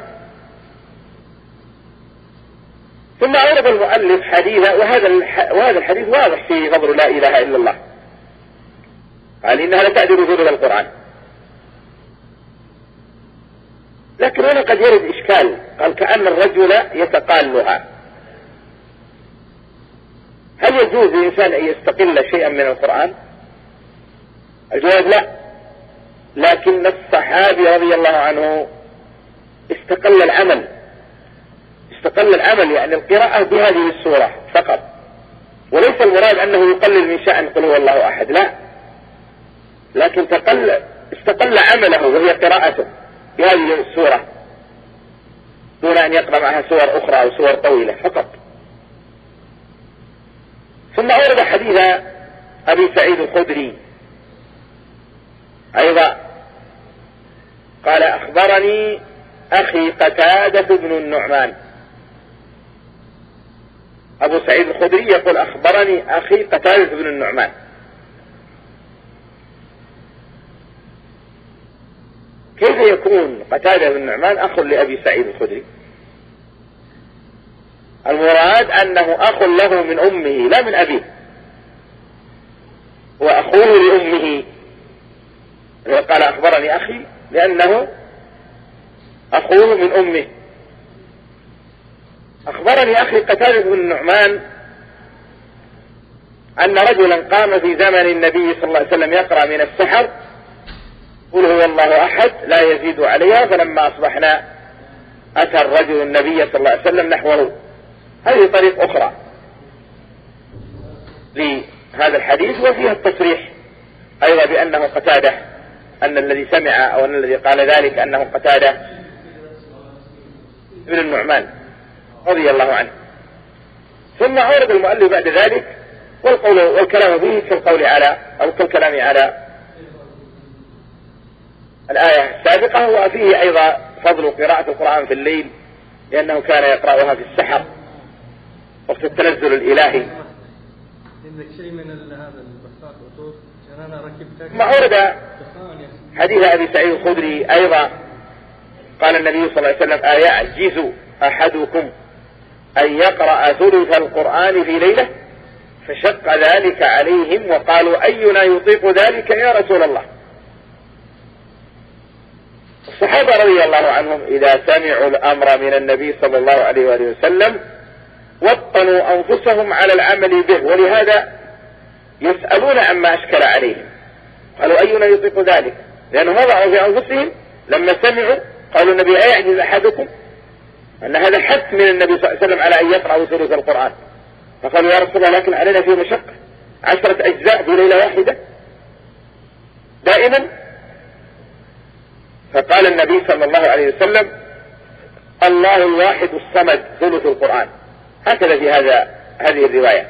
ثم أورد المؤلف حديثا، وهذا وهذا الحديث واضح في فضل لا إله إلا الله، قال إنها لتعدل ثلث القرآن. لكن هنا قد يرد إشكال، قال كأن الرجل يتقالها، هل يجوز للإنسان أن يستقل شيئا من القرآن؟ الجواب لا، لكن الصحابي رضي الله عنه استقل العمل، استقل العمل يعني القراءة بهذه السورة فقط، وليس المراد أنه يقلل من شأن قل هو الله أحد، لا، لكن تقل استقل عمله وهي قراءته بهذه السورة دون أن يقرأ معها سور أخرى أو سور طويلة فقط. ثم أورد حديث أبي سعيد الخدري أيضا، قال أخبرني أخي قتادة بن النعمان. أبو سعيد الخدري يقول أخبرني أخي قتادة بن النعمان. كيف يكون قتادة بن النعمان أخ لأبي سعيد الخدري؟ المراد أنه أخ له من أمه لا من أبيه، وأخوه لأمه. قال أخبرني أخي لأنه أخوه من أمه. أخبرني أخي قتادة بن النعمان أن رجلا قام في زمن النبي صلى الله عليه وسلم يقرأ من السحر قل هو الله أحد لا يزيد عليها، فلما أصبحنا أتى الرجل النبي صلى الله عليه وسلم نحوه. هذه طريق أخرى لهذا الحديث، وفيها التصريح أيضا بأنه قتادة، أن الذي سمع أو أن الذي قال ذلك أنه قتادة بن النعمان رضي الله عنه. ثم عرض المؤلف بعد ذلك والقول والكلام فيه كالقول على أو كالكلام على الآية السابقة، وفيه أيضا فضل قراءة القرآن في الليل لأنه كان يقرأها في السحر وقت التنزل الإلهي. ثم عرض حديث أبي سعيد الخدري أيضا، قال النبي صلى الله عليه وسلم أيعجز أحدكم أن يقرأ ثلث القرآن في ليلة؟ فشق ذلك عليهم وقالوا أينا يطيق ذلك يا رسول الله. الصحابة رضي الله عنهم إذا سمعوا الأمر من النبي صلى الله عليه وآله وسلم وطنوا أنفسهم على العمل به، ولهذا يسألون عما أشكل عليهم، قالوا أينا يطيق ذلك، لأنهم وضعوا في أنفسهم لما سمعوا قالوا النبي أيعجز أحدكم، أن هذا حث من النبي صلى الله عليه وسلم على أن يقرأ ثلث القرآن، فقالوا يا رسول الله لكن علينا فيه مشقة، عشرة أجزاء في ليلة واحدة دائما. فقال النبي صلى الله عليه وسلم الله الواحد الصمد ثلث القرآن، هكذا في هذا هذه الرواية.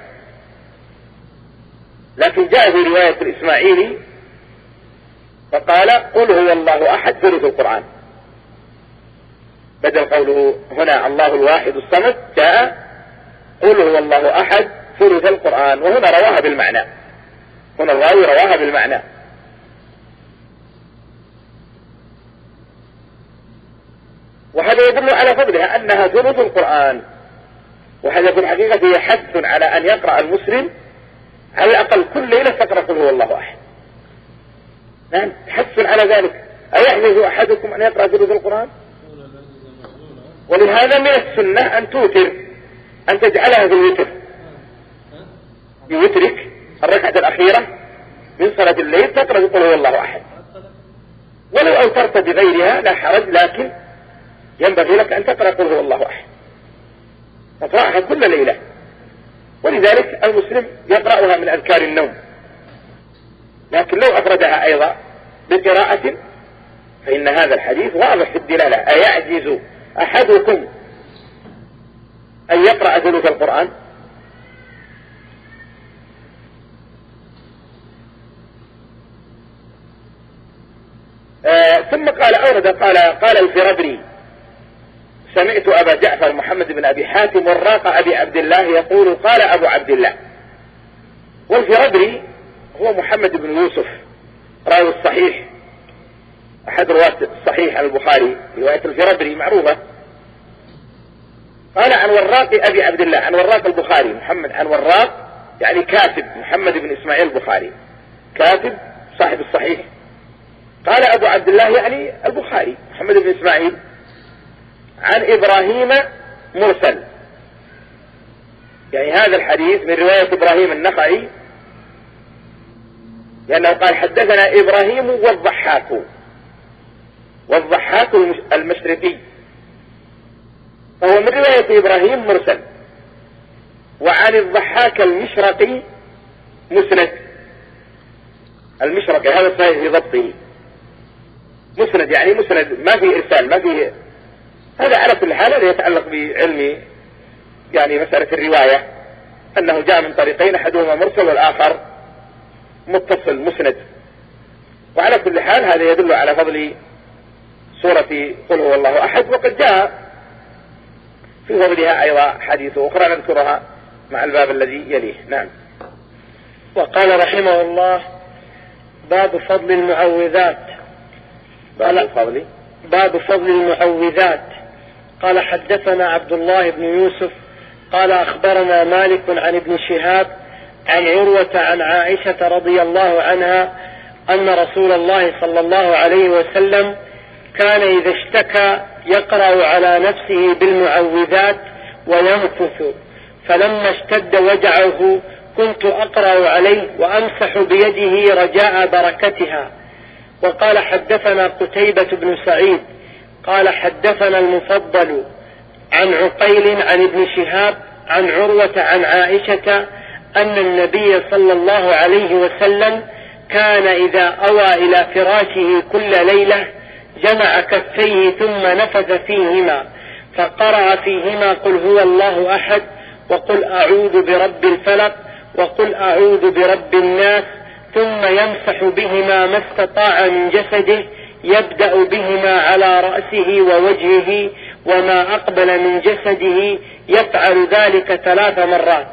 لكن جاء في رواية الإسماعيلي فقال قل هو الله أحد ثلث القرآن، بدل قوله هنا الله الواحد الصمد جاء قل هو الله أحد ثلث القرآن، وهنا رواها بالمعنى، هنا الراوي رواها بالمعنى. وهذا يدل على فضلها أنها ثلث القرآن، وهذا في الحقيقة هي حث على أن يقرأ المسلم على الأقل كل ليلة تقرأ قل هو الله أحد. نعم حث على ذلك. أيحجز أحدكم أن يقرأ ثلث القرآن؟ ولهذا من السنة أن توتر، أن تجعلها في الوتر، بوترك الركعة الأخيرة من صلاة الليل تقرأ قل هو الله أحد، ولو أوترت بغيرها لا حرج، لكن ينبغي لك أن تقرأ قل هو الله أحد، تقرأها كل ليلة. ولذلك المسلم يقرأها من أذكار النوم، لكن لو أفردها أيضا بقراءة فإن هذا الحديث واضح في الدلالة. أيعجز أحدكم أن يقرأ ثلث القرآن؟ آه ثم قال أورد قال قال الفربري سمعت أبا جعفر محمد بن أبي حاتم والراق أبي عبد الله يقول قال أبو عبد الله. والفربري هو محمد بن يوسف راوي الصحيح، أحد رواة الصحيح البخاري، رواية الفربري معروفة. قال عن وراق أبي عبد الله، عن وراق البخاري محمد، عن وراق يعني كاتب محمد بن إسماعيل البخاري، كاتب صاحب الصحيح. قال أبو عبد الله يعني البخاري محمد بن إسماعيل، عن إبراهيم مرسل، يعني هذا الحديث من رواية إبراهيم النخعي، لأنه قال حدثنا إبراهيم والضحاك، والضحاك المشرقي، فهو من رواية إبراهيم مرسل، وعن الضحاك المشرقي مسند. المشرقي هذا صحيح في ضبطه، مسند يعني مسند ما في إرسال، ما في هذا. على كل حال هذا يتعلق بعلم يعني مسألة الرواية، أنه جاء من طريقين أحدهما مرسل والآخر متصل مسند. وعلى كل حال هذا يدل على فضل سورة قل هو الله أحد، وقد جاء في فضلها أيضا حديث أخرى نذكرها مع الباب الذي يليه. نعم. وقال رحمه الله: باب فضل المعوذات. باب فضل باب فضل المعوذات. قال حدثنا عبد الله بن يوسف قال أخبرنا مالك عن ابن شهاب عن عروة عن عائشة رضي الله عنها أن رسول الله صلى الله عليه وسلم كان إذا اشتكى يقرأ على نفسه بالمعوذات وينفث، فلما اشتد وجعه كنت أقرأ عليه وأمسح بيده رجاء بركتها. وقال حدثنا قتيبة بن سعيد قال حدثنا المفضل عن عقيل عن ابن شهاب عن عروة عن عائشة أن النبي صلى الله عليه وسلم كان إذا أوى إلى فراشه كل ليلة جمع كفيه ثم نفث فيهما، فقرأ فيهما قل هو الله أحد وقل أعوذ برب الفلق وقل أعوذ برب الناس، ثم يمسح بهما ما استطاع من جسده، يبدأ بهما على رأسه ووجهه وما أقبل من جسده، يفعل ذلك ثلاث مرات.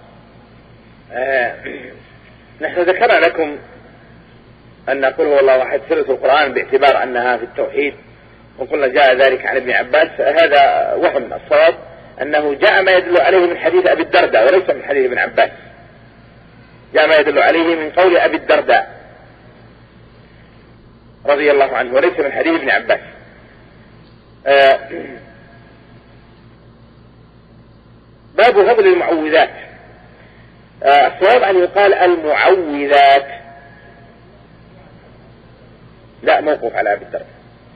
آه نحن ذكرنا لكم أن قل هو الله أحد ثلث القرآن باعتبار أنها في التوحيد، وقلنا جاء ذلك عن ابن عباس. هذا وهم، الصواب أنه جاء ما يدل عليه من حديث أبي الدرداء وليس من حديث ابن عباس، جاء ما يدل عليه من قول أبي الدرداء رضي الله عنه وليس من حديث ابن عباس. آه باب فضل المعوذات. آه الصواب أن يقال المعوذات، لا موقوف على أبي الدرداء.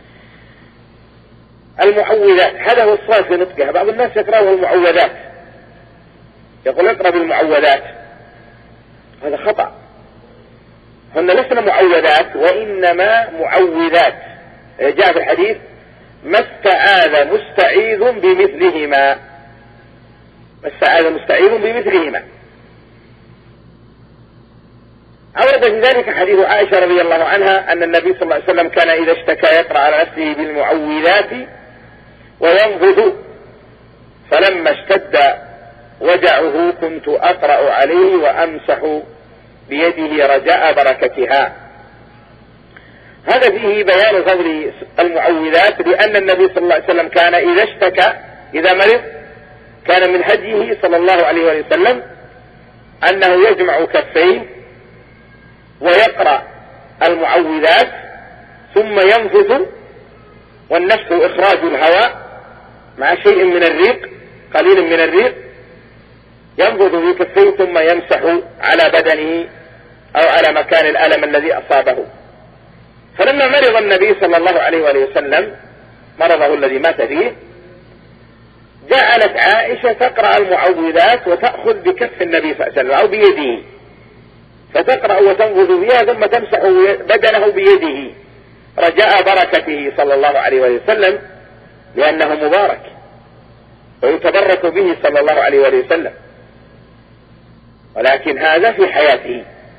المعوذات هذا هو الصواب في نطقها. بعض الناس يقرأه المعوذات، يقول اقرأ بالمعوذات، هذا خطأ. هن لسنا معوذات وإنما معوذات. جاء في الحديث ما استعاذ مستعيذ بمثلهما، ما استعاذ مستعيذ بمثلهما. أورد في ذلك حديث عائشة رضي الله عنها أن النبي صلى الله عليه وسلم كان إذا اشتكى يقرأ على نفسه بالمعوذات وينفث، فلما اشتد وجعه كنت أقرأ عليه وأمسح بيده رجاء بركتها. هذا فيه بيان فضل المعوذات، لأن النبي صلى الله عليه وسلم كان إذا اشتكى إذا مرض كان من هديه صلى الله عليه وسلم أنه يجمع كفين ويقرأ المعوذات ثم ينفث، والنفث إخراج الهواء مع شيء من الريق، قليل من الريق، ينفث في كفيه ثم يمسح على بدنه أو على مكان الألم الذي أصابه. فلما مرض النبي صلى الله عليه وسلم مرضه الذي مات فيه، جعلت عائشة تقرأ المعوذات وتأخذ بكف النبي صلى الله عليه وسلم أو بيده، فتقرأ وتنفذ فيها ثم تمسح بدنه بيده رجاء بركته صلى الله عليه وسلم، لأنه مبارك ويتبرك به صلى الله عليه وسلم. ولكن هذا في حياته.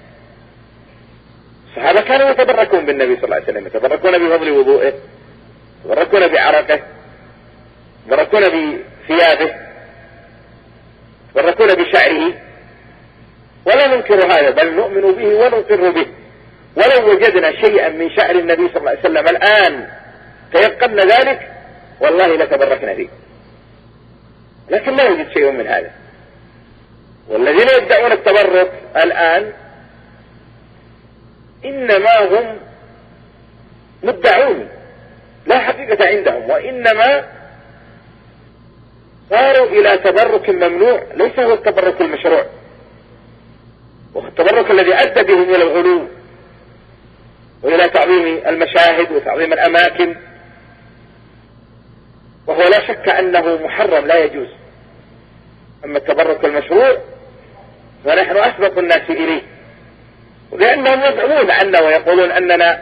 الصحابة كانوا يتبركون بالنبي صلى الله عليه وسلم، يتبركون بفضل وضوئه، يتبركون بعرقه، يتبركون بثيابه، يتبركون بشعره. ولا ننكر هذا، بل نؤمن به ونقر به. ولو وجدنا شيئا من شأن النبي صلى الله عليه وسلم الآن تيقنا ذلك والله لتبركنا فيه، لكن لا يوجد شيء من هذا. والذين يدعون التبرك الآن إنما هم مدعون لا حقيقة عندهم، وإنما صاروا إلى تبرك ممنوع ليس هو التبرك المشروع، وهو التبرك الذي أدى بهم إلى الغلو وإلى تعظيم المشاهد وتعظيم الأماكن، وهو لا شك أنه محرم لا يجوز. أما التبرك المشروع فنحن أسبق الناس إليه، لأنهم يزعمون عنا ويقولون أننا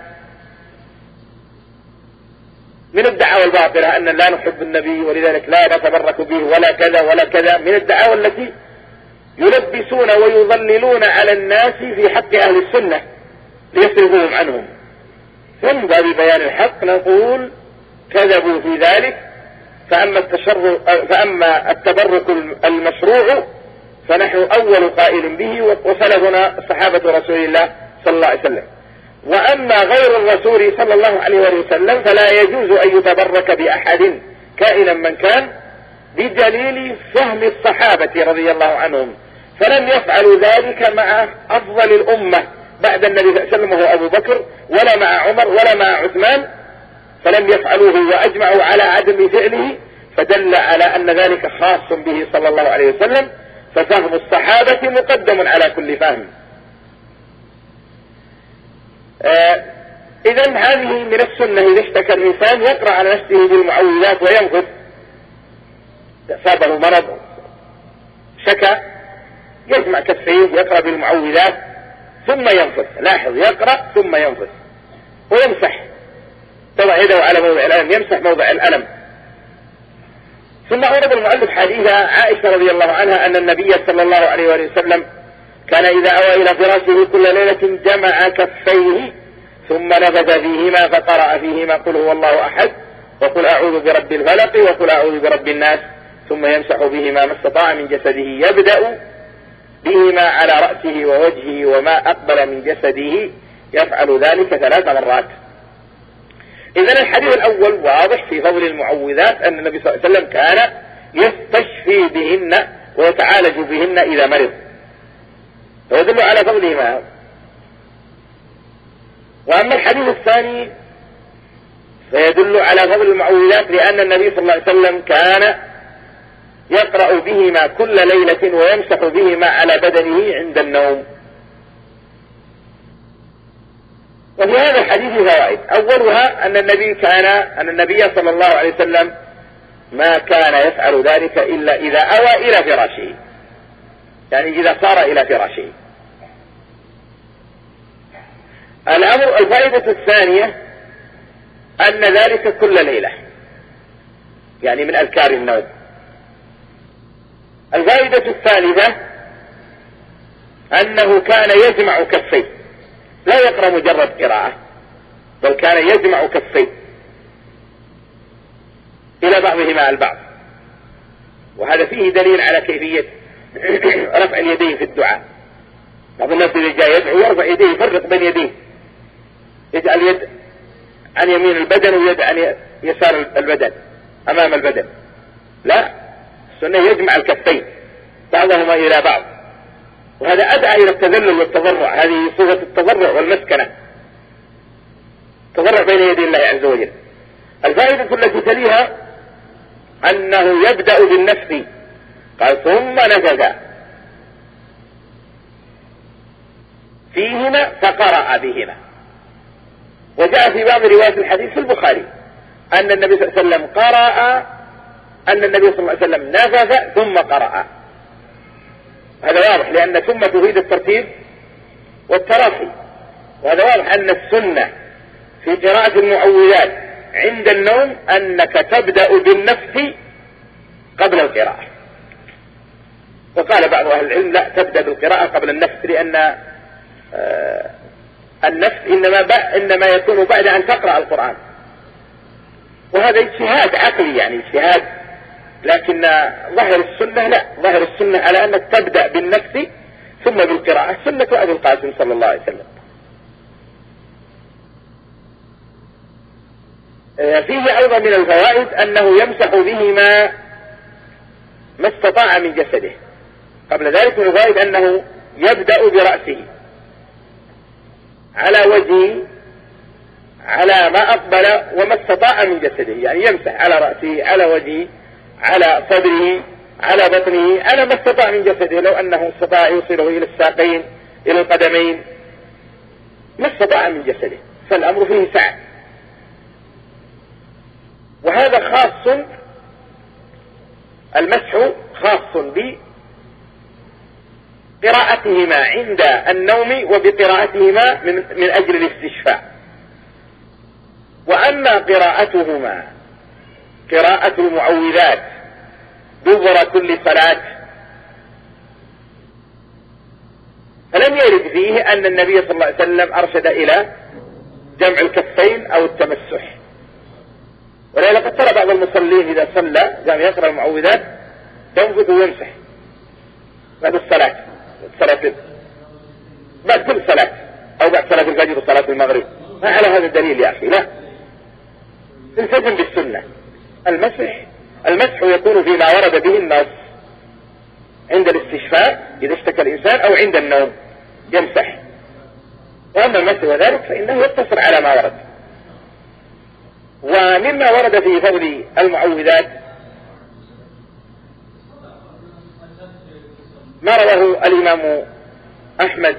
من الدعاوى الباطلة أن لا نحب النبي ولذلك لا نتبرك به ولا كذا ولا كذا، من الدعاوى التي يلبسون ويضللون على الناس في حق أهل السنة ليصرفوهم عنهم. ثم باب بيان الحق نقول كذبوا في ذلك. فأما, التشر... فأما التبرك المشروع فنحن أول قائل به وسلفنا صحابة رسول الله صلى الله عليه وسلم. وأما غير الرسول صلى الله عليه وسلم فلا يجوز أن يتبرك بأحد كائنا من كان بدليل فهم الصحابة رضي الله عنهم، فلم يفعلوا ذلك مع أفضل الأمة بعد النبي صلى الله عليه وسلم وهو أبو بكر، ولا مع عمر ولا مع عثمان، فلم يفعلوه وأجمعوا على عدم فعله، فدل على أن ذلك خاص به صلى الله عليه وسلم، ففهم الصحابة مقدم على كل فهم. آه إذن هذه من السنة، إذا اشتكى الإنسان يقرأ على نفسه بالمعوذات وينفث، أصابه مرض شكى يجمع كفيه يقرأ بالمعوذات ثم ينفث. لاحظ، يقرأ ثم ينفث ويمسح، تضع يده على موضع الألم يمسح موضع الألم. ثم أورد المؤلف حديث عائشة رضي الله عنها أن النبي صلى الله عليه وسلم كان إذا أوى إلى فراشه كل ليلة جمع كفيه ثم نفث فيهما فقرأ فيهما قل هو الله أحد وقل أعوذ برب الفلق وقل أعوذ برب الناس، ثم يمسح بهما ما استطاع من جسده، يبدأ بهما على رأسه ووجهه وما أقبل من جسده، يفعل ذلك ثلاث مرات. إذن الحديث الأول واضح في فضل المعوذات أن النبي صلى الله عليه وسلم كان يستشفي بهن ويتعالج بهن إذا مرض، ويدل على فضلهما. وأما الحديث الثاني فيدل على فضل المعوذات لأن النبي صلى الله عليه وسلم كان يقرأ بهما كل ليلة ويمسح بهما على بدنه عند النوم. وفي هذا الحديث فوائد، أولها أن النبي كان أن النبي صلى الله عليه وسلم ما كان يفعل ذلك إلا إذا أوى إلى فراشه، يعني إذا صار إلى فراشه. الأمر الفائدة الثانية أن ذلك كل ليلة، يعني من أذكار النوم. الفائدة الثالثة أنه كان يجمع كفيه، لا يقرأ مجرد قراءة بل كان يجمع كفيه إلى بعضهما البعض، وهذا فيه دليل على كيفية رفع اليدين في الدعاء. بعض الناس إذا جاء يدعو يرفع يديه، يفرق بين يديه، يجعل يد عن يمين البدن ويد عن يسار البدن أمام البدن. لا، السنة يجمع الكفين بعضهما إلى بعض، وهذا أدعى إلى التذلل والتضرع. هذه صفة التضرع والمسكنة، تضرع بين يدي الله عز وجل. الفائدة التي تليها أنه يبدأ بالنفس، قال ثم نفث فيهما فقرأ بهما. وجاء في بعض روايات الحديث في البخاري أن النبي صلى الله عليه وسلم قرأ أن النبي صلى الله عليه وسلم نفث ثم قرأ. هذا واضح لأن ثم تفيد الترتيب والتراخي، وهذا واضح أن السنة في قراءة المعوذات عند النوم أنك تبدأ بالنفث قبل القراءة. وقال بعض أهل العلم لا، تبدأ بالقراءة قبل النفث، لأن آه النفث إنما, إنما يكون بعد أن تقرأ القرآن، وهذا اجتهاد عقلي يعني اجتهاد، لكن ظاهر السنة لا، ظاهر السنة على أنك تبدأ بالنفث ثم بالقراءة سنة أبي القاسم صلى الله عليه وسلم. فيه أيضا من الفوائد أنه يمسح بهما ما استطاع من جسده. قبل ذلك من الفوائد أنه يبدأ برأسه على وجهه على ما أقبل وما استطاع من جسده، يعني يمسح على رأسه، على وجهه، على صدره، على بطنه، على ما استطاع من جسده. لو أنه استطاع يوصله إلى الساقين إلى القدمين، ما استطاع من جسده، فالأمر فيه سعة. وهذا خاص، المسح خاص بقراءتهما عند النوم وبقراءتهما من, من أجل الاستشفاء. وأما قراءتهما قراءة المعوذات دبر كل صلاة فلم يرد فيه أن النبي صلى الله عليه وسلم أرشد إلى جمع الكفين أو التمسح. ولذلك قد ترى بعض المصلين إذا صلى قام يقرأ المعوذات ينفث ويمسح بعد الصلاة، الصلاة بعد كل صلاة أو بعد صلاة الفجر وصلاة المغرب. ما على هذا الدليل يا أخي، لا، التزم بالسنة. المسح المسح يكون فيما ورد به النص عند الاستشفاء إذا اشتكى الإنسان أو عند النوم يمسح. وأما المسح وذلك فإنه يقتصر على ما ورد. ومما ورد في فضل المعوذات ما رواه الإمام أحمد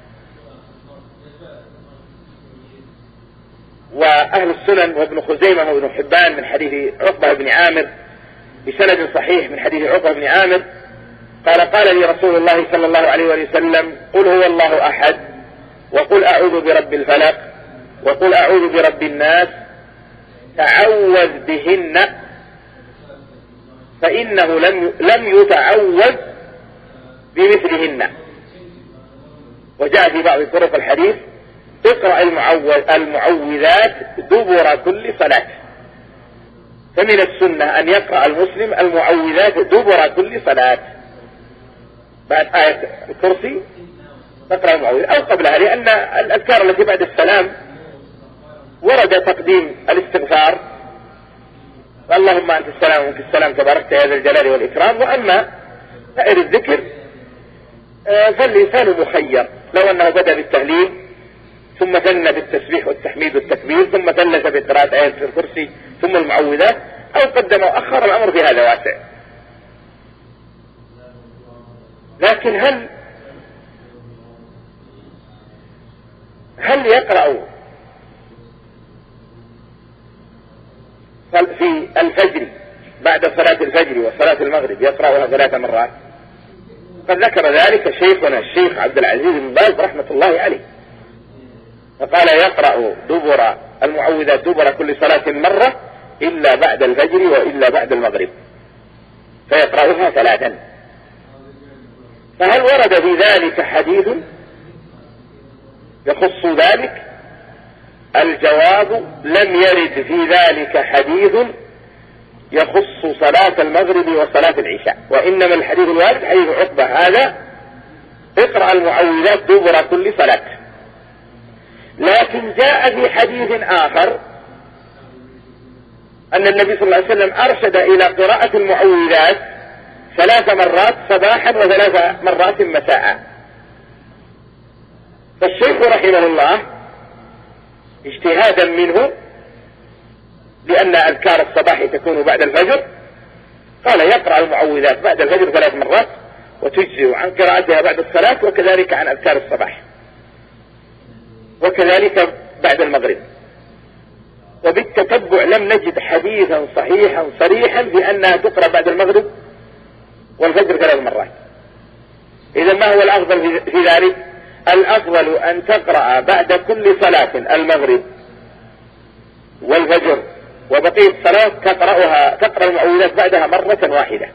وأهل السنن وابن خزيمة وابن حبان من حديث عقبة بن عامر بسند صحيح من حديث عقبة بن عامر قال قال لي رسول الله صلى الله عليه وسلم قل هو الله أحد وقل أعوذ برب الفلق وقل أعوذ برب الناس تعوذ بهن فإنه لم لم يتعوذ بمثلهن. وجاء في بعض طرق الحديث اقرأ المعوذات دبر كل صلاة. فمن السنة أن يقرأ المسلم المعوذات دبر كل صلاة بعد آية الكرسي تقرأ المعوذات أو قبلها، لأن الأذكار التي بعد السلام ورد تقديم الاستغفار اللهم أنت السلام ومنك السلام تباركت يا ذا الجلال والإكرام. وأما سائر الذكر فالإنسان مخير، لو أنه بدأ بالتهليل ثم ثنى بالتسبيح والتحميد والتكبير ثم ثلث بقراءة آية الكرسي ثم المعوذات أو قدم وأخر، الأمر في هذا واسع. لكن هل هل يقرأ في الفجر بعد صلاة الفجر وصلاة المغرب يقرأها ثلاث مرات؟ قد ذكر ذلك شيخنا الشيخ عبد العزيز بن باز رحمة الله عليه، فقال يقرأ دبر المعوذات دبر كل صلاة مرة إلا بعد الفجر وإلا بعد المغرب، فيقرأها ثلاثا. فهل ورد في ذلك حديث يخص ذلك؟ الجواب لم يرد في ذلك حديث يخص صلاة المغرب وصلاة العشاء، وإنما الحديث الوارد حديث عقبة هذا اقرأ المعوذات دبر كل صلاة. لكن جاء في حديث آخر أن النبي صلى الله عليه وسلم أرشد إلى قراءة المعوذات ثلاث مرات صباحا وثلاث مرات مساء. فالشيخ رحمه الله اجتهادا منه لأن أذكار الصباح تكون بعد الفجر قال يقرأ المعوذات بعد الفجر ثلاث مرات وتجزئ عن قراءتها بعد الصلاة، وكذلك عن أذكار الصباح، وكذلك بعد المغرب. وبالتتبع لم نجد حديثا صحيحا صريحا بأنها تقرأ بعد المغرب والفجر ثلاث مرات. إذا ما هو الأفضل في ذلك؟ الأفضل أن تقرأ بعد كل صلاة المغرب والفجر وبقية الصلاة تقرأها تقرأ المعوذات بعدها مرة واحدة،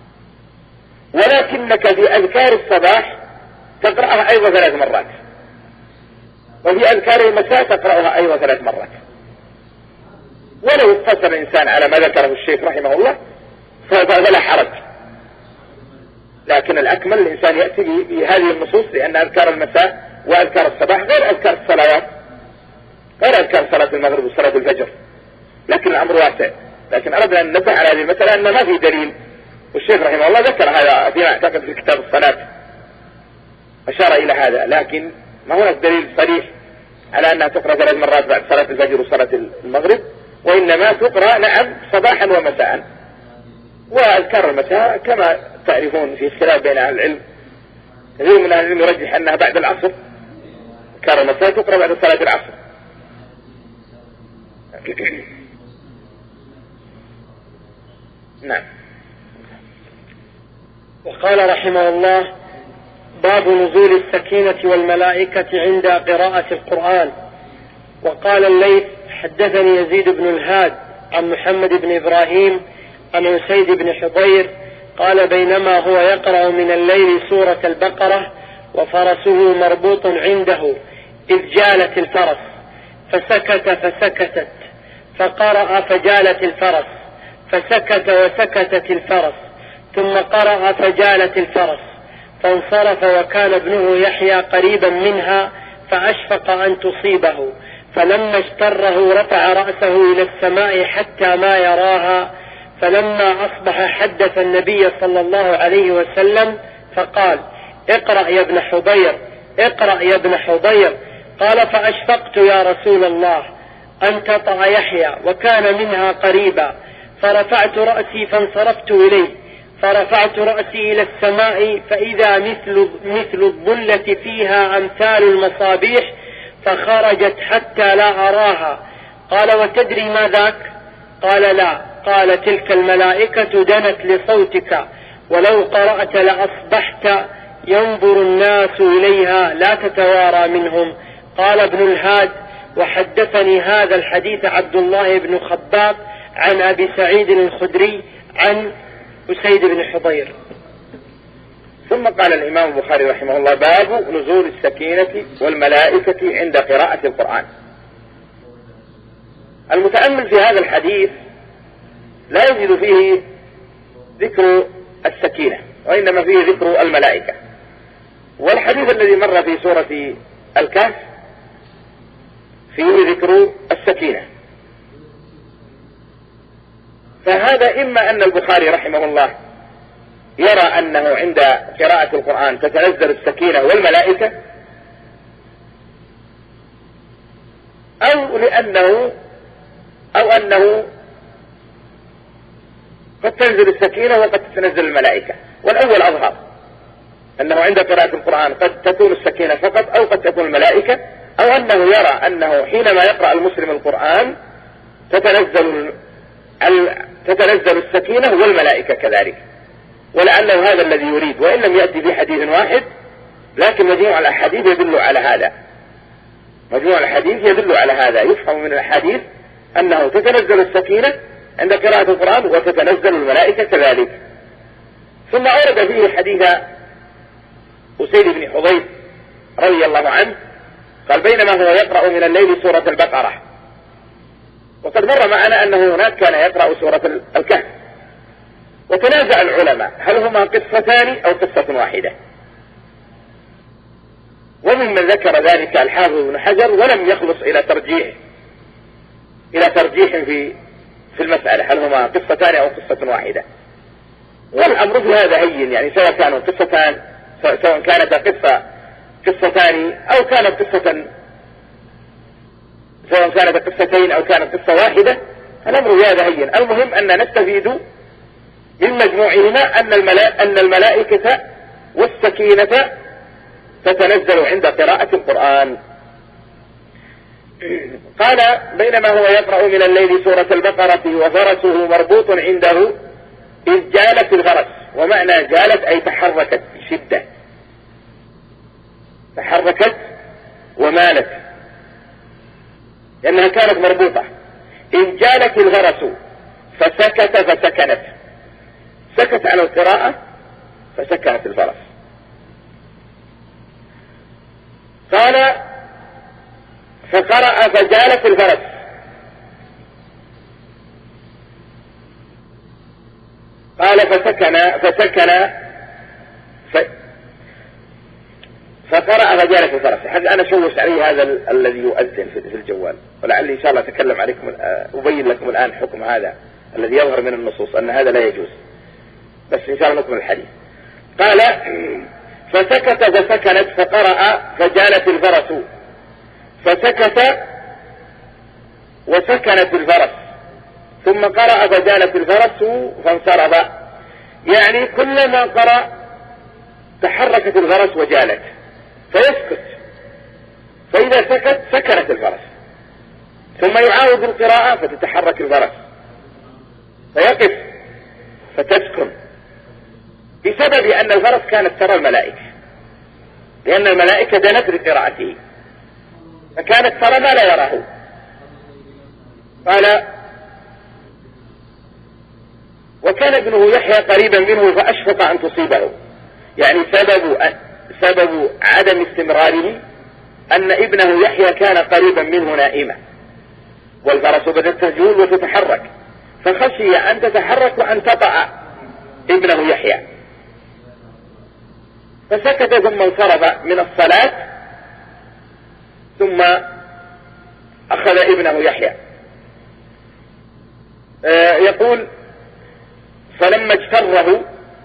ولكنك في أذكار الصباح تقرأها أيضا ثلاث مرات، وفي أذكار المساء تقرأها أيضا ثلاث مرات. ولو اقتصر الإنسان على ما ذكره الشيخ رحمه الله فلا حرج، لكن الأكمل الإنسان يأتي بهذه النصوص، لأن أذكار المساء وأذكار الصباح غير أذكار الصلوات، غير أذكار صلاة المغرب وصلاة الفجر، لكن الأمر واسع. لكن أردنا أن ننبه على هذه المسألة أن ما في دليل، والشيخ رحمه الله ذكر هذا فيما أعتقد في كتاب الصلاة، أشار إلى هذا، لكن ما هناك دليل صريح على أنها تقرأ ثلاث مرات بعد صلاة الفجر وصلاة المغرب، وإنما تقرأ نعم صباحا ومساء. وأذكار المساء كما تعرفون في خلاف بين أهل العلم، كثير من أهل العلم يرجح أنها بعد العصر، أذكار المساء تقرأ بعد صلاة العصر. نعم. وقال رحمه الله: باب نزول السكينة والملائكة عند قراءة القرآن. وقال الليث: حدثني يزيد بن الهاد عن محمد بن إبراهيم عن أسيد بن حضير قال: بينما هو يقرأ من الليل سورة البقرة وفرسه مربوط عنده إذ جالت الفرس، فسكت فسكتت، فقرأ فجالت الفرس، فسكت وسكتت الفرس، ثم قرأ فجالت الفرس، فانصرف وكان ابنه يحيى قريبا منها فأشفق أن تصيبه، فلما اشتره رفع رأسه إلى السماء حتى ما يراها، فلما أصبح حدث النبي صلى الله عليه وسلم فقال: اقرأ يا ابن حضير، اقرأ يا ابن حضير. قال: فأشفقت يا رسول الله أن تطأ يحيى وكان منها قريبا، فرفعت رأسي فانصرفت إليه، فرفعت رأسي إلى السماء فإذا مثل, مثل الظلة فيها أمثال المصابيح، فخرجت حتى لا أراها. قال: وتدري ما ذاك؟ قال: لا. قال: تلك الملائكة دنت لصوتك، ولو قرأت لأصبحت ينظر الناس إليها لا تتوارى منهم. قال ابن الهاد: وحدثني هذا الحديث عبد الله بن خباب عن أبي سعيد الخدري عن أسيد بن حضير. ثم قال الإمام البخاري رحمه الله: باب نزول السكينة والملائكة عند قراءة القرآن. المتأمل في هذا الحديث لا يجد فيه ذكر السكينة، وإنما فيه ذكر الملائكة. والحديث الذي مر في سورة الكهف فيه ذكر السكينة، فهذا إما أن البخاري رحمه الله يرى أنه عند قراءة القرآن تتنزل السكينة والملائكة، أو لأنه أو أنه قد تنزل السكينة وقد تتنزل الملائكة. والأول أظهر أنه عند قراءة القرآن قد تكون السكينة فقط أو قد تكون الملائكة، أو أنه يرى أنه حينما يقرأ المسلم القرآن تتنزل تتنزل السكينة والملائكة كذلك، ولعله هذا الذي يريد، وإن لم يأتي في حديث واحد، لكن مجموع الأحاديث يدل على هذا. مجموع الحديث يدل على هذا، يفهم من الحديث أنه تتنزل السكينة عند قراءة القرآن وتتنزل الملائكة كذلك. ثم أورد فيه حديث أسيد بن حضير رضي الله عنه قال: بينما هو يقرأ من الليل سورة البقرة. وقد مر معنا أنه هناك كان يقرأ سورة الكهف، وتنازع العلماء هل هما قصتان أو قصة واحدة، وممن ذكر ذلك الحافظ بن حجر ولم يخلص إلى ترجيح إلى ترجيح في في المسألة هل هما قصتان أو قصة واحدة. والأمر في هذا هين، يعني سواء كانوا قصتان سواء كانت قصة قصتان أو كانت قصة سواء كانت قصتين أو كانت قصة واحدة، الأمر في هذا هين. المهم أن نستفيد من مجموعهما أن الملائكة, أن الملائكة والسكينة تتنزل عند قراءة القرآن. قال: بينما هو يقرأ من الليل سورة البقرة وفرسه مربوط عنده إذ جالت الفرس. ومعنى جالت أي تحركت بشدة، تحركت ومالت لأنها كانت مربوطة. إذ جالت الفرس فسكت فسكنت، سكت على القراءة فسكنت الفرس. قال: فقرأ فجالت الفرس. قال: فسكن فسكن قرأ فجالت الفرس. حق أنا شوش عليه هذا ال الذي يؤذن في الجوال، ولعلي إن شاء الله أتكلم عليكم أبين لكم الآن حكم هذا الذي يظهر من النصوص أن هذا لا يجوز، بس إن شاء الله نكمل الحديث. قال فسكت فسكنت فقرأ فجالت الفرس، فسكت وسكنت الفرس، ثم قرأ فجالت الفرس فانصرف. يعني كلما قرأ تحركت الفرس وجالت فيسكت، فإذا سكت سكنت الفرس، ثم يعاود القراءة فتتحرك الفرس فيقف فتسكن، بسبب أن الفرس كانت ترى الملائكة، لأن الملائكة دنت لقراءته فكانت ترى ما لا يراه. قال وكان ابنه يحيى قريبا منه فأشفق أن تصيبه. يعني سبب سبب عدم استمراره أن ابنه يحيى كان قريبا منه نائما، والفرس بدأت تجول وتتحرك، فخشي أن تتحرك وأن تطأ ابنه يحيى، فسكت ثم انصرف من الصلاة، ثم أخذ ابنه يحيى. آه يقول فلما اجتره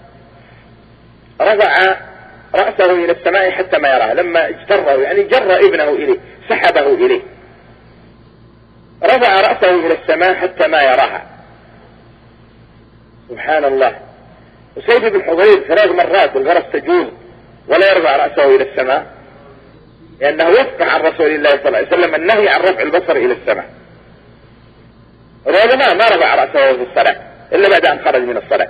رفع رأسه إلى السماء حتى ما يراه. لما اجتره يعني جر ابنه إليه، سحبه إليه، رفع رأسه إلى السماء حتى ما يراها. سبحان الله. وسيد بن حضير ثلاث مرات والفرس تجول ولا يرفع رأسه إلى السماء، لأنه يفقه عن رسول الله صلى الله عليه وسلم النهي عن رفع البصر إلى السماء. وهذا ما رفع رأسه في الصلاة إلا بعد أن خرج من الصلاة.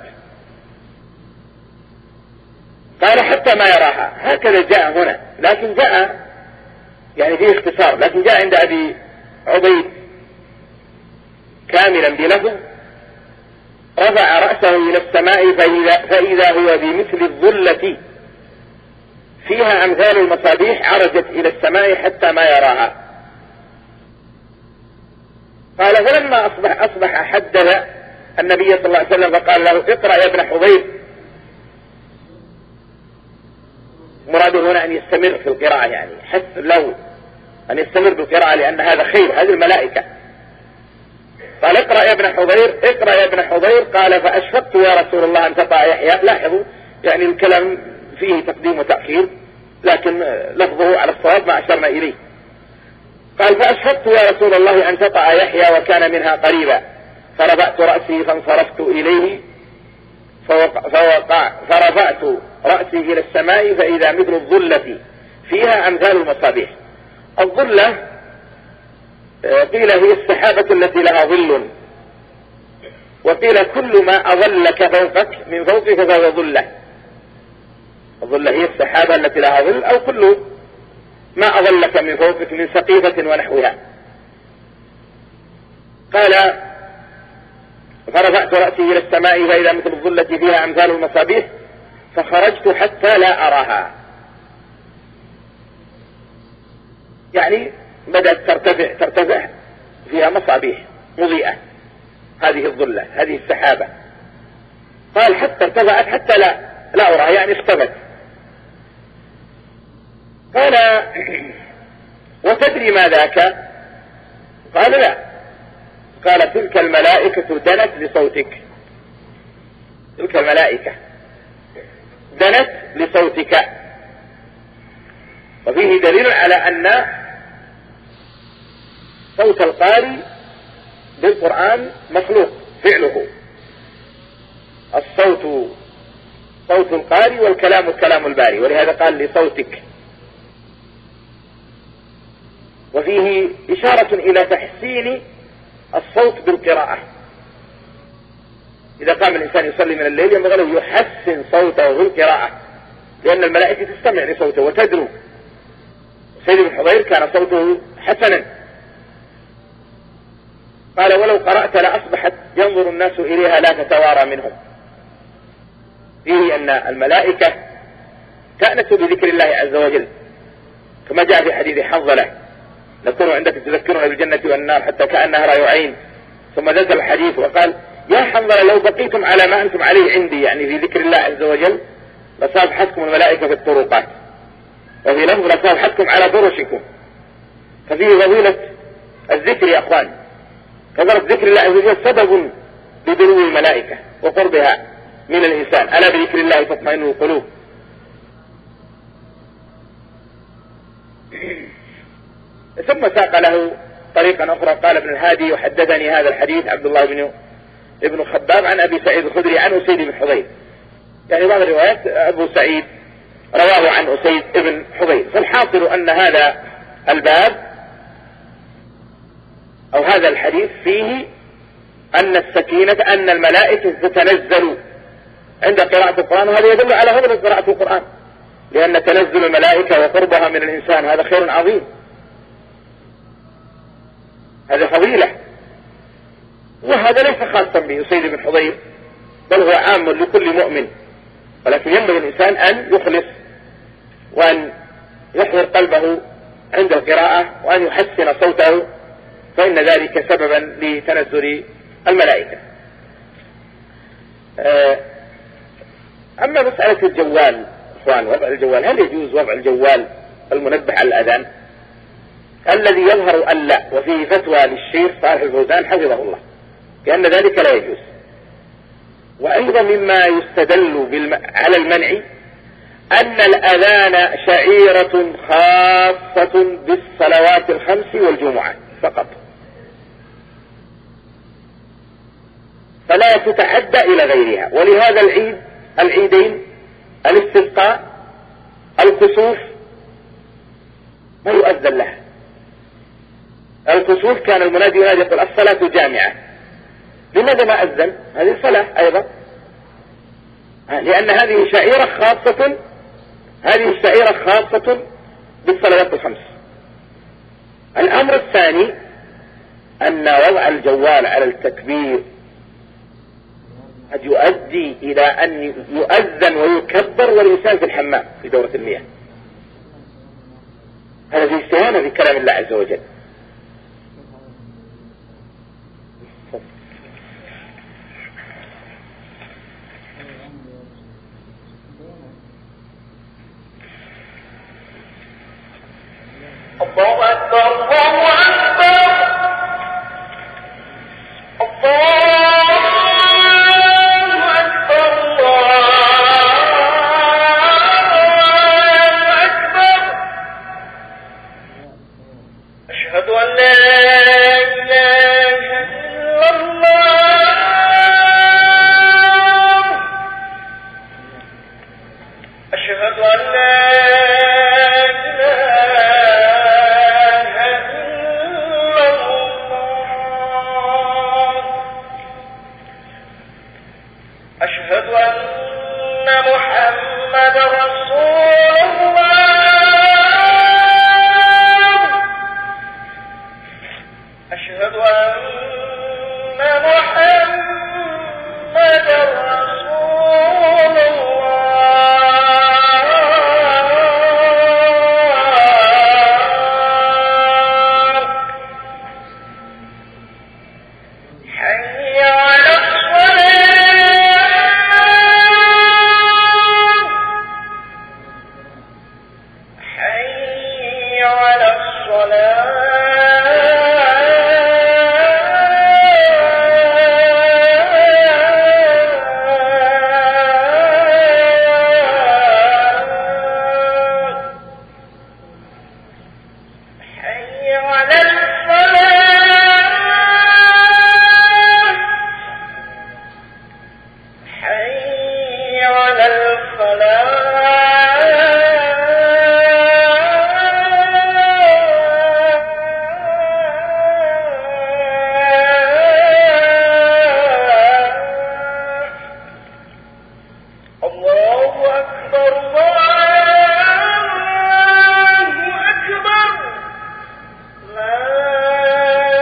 قال حتى ما يراها، هكذا جاء هنا، لكن جاء يعني فيه اختصار، لكن جاء عند أبي عبيد كاملا بلفظ رفع رأسه إلى السماء فإذا, فإذا هو بمثل الظلة فيها أمثال المصابيح عرجت إلى السماء حتى ما يراها. قال فلما أصبح, أصبح حدث النبي صلى الله عليه وسلم فقال له اقرأ يا ابن حضير. مراده هنا أن يستمر في القراءة، يعني حث له أن يستمر بالقراءة لأن هذا خير، هذه الملائكة. قال اقرأ يا ابن حضير، اقرأ يا ابن حضير. قال فأشفقت يا رسول الله أن تطأ يحيى. لاحظوا يعني الكلام فيه تقديم وتأخير، لكن لفظه على الصواب ما أشرنا إليه. قال فأشفقت يا رسول الله أن تطأ يحيى وكان منها قريبا، فرفعت رأسي فانصرفت إليه فوقع فوقع فرفعت رأسي إلى السماء فإذا مثل الظلة فيها أمثال المصابيح. الظلة قيل هي السحابة التي لها ظل، وقيل كل ما أظلك فوقك من فوقك فهو ظلة. الظلة هي السحابة التي لها ظل، أو كل ما أظلك من فوقك من سقيفة ونحوها. قال فرفعت رأسي إلى السماء فإذا مثل الظلة فيها أمثال المصابيح فخرجت حتى لا أراها. يعني بدأت ترتفع ترتفع فيها مصابيح مضيئة، هذه الظلة هذه السحابة. قال حتى ارتفعت حتى لا لا أراها، يعني اختفت. قال وتدري ما ذاك؟ قال لا. قال تلك الملائكة دنت لصوتك، تلك الملائكة دنت لصوتك. وفيه دليل على أن صوت القارئ بالقرآن مخلوق فعله. الصوت صوت القارئ والكلام كلام الباري، ولهذا قال لصوتك. وفيه إشارة إلى تحسين الصوت بالقراءة. إذا قام الإنسان يصلي من الليل ينبغي له يحسن صوته بالقراءة، لأن الملائكة تستمع لصوته وتدرو. سيد بن حضير كان صوته حسنا. قال ولو قرأت لأصبحت ينظر الناس إليها لا تتوارى منهم. فيه أن الملائكة تأنس بذكر الله عز وجل، كما جاء في حديث حنظلة نكون عندك تذكرنا بالجنة والنار حتى كأنها رأي عين. ثم ذكر الحديث وقال يا حنظلة لو بقيتم على ما أنتم عليه عندي، يعني في ذكر الله عز وجل، لصافحتكم الملائكة في الطرقات. وفي لفظ لصافحتكم على فرشكم، ففيه فضيلة الذكر يا أخوان. كثرة ذكر الله عز وجل سبب لدنو الملائكة وقربها من الإنسان. ألا بذكر الله تطمئن القلوب. ثم ساق له طريقا أخرى. قال ابن الهادي: وحدثني هذا الحديث عبد الله بن ابن خباب عن أبي سعيد الخدري عن أسيد بن حضير. يعني بعض الروايات أبو سعيد رواه عن أسيد بن حضير. فالحاصل أن هذا الباب أو هذا الحديث فيه أن السكينة أن الملائكة تتنزل عند قراءة القرآن، وهذا يدل على فضل قراءة القرآن، لأن تنزل الملائكة وقربها من الإنسان هذا خير عظيم، هذا فضيلة. وهذا ليس خاصا بأسيد بن حضير، بل هو عام لكل مؤمن، ولكن ينبغي الإنسان أن يخلص وأن يحضر قلبه عند القراءة وأن يحسن صوته، فإن ذلك سببا لتنزل الملائكة. أما مسألة الجوال إخوان، وضع الجوال، هل يجوز وضع الجوال المنبه على الأذان؟ الذي يظهر أن لا، وفيه فتوى للشيخ صالح الفوزان حفظه الله بأن ذلك لا يجوز. وأيضا مما يستدل بالم... على المنع أن الأذان شعيرة خاصة بالصلوات الخمس والجمعة فقط، فلا تتعدى إلى غيرها. ولهذا العيد العيدين الاستسقاء الكسوف ما يؤذن له. الكسوف كان المنادي ينادي يقول الصلاة جامعة، لماذا ما أذن؟ هذه صلاة أيضا، لأن هذه شعيرة خاصة، هذه الشعيرة خاصة بالصلوات الخمس. الأمر الثاني أن وضع الجوال على التكبير قد يؤدي إلى أن يؤذن ويكبر والإنسان في الحمام في دورة المياه، هذا في استهانة بكلام الله عز وجل. الله أكبر الله أكبر الله أكبر الله أكبر. أشهد أن لا إله إلا الله. أشهد أن لا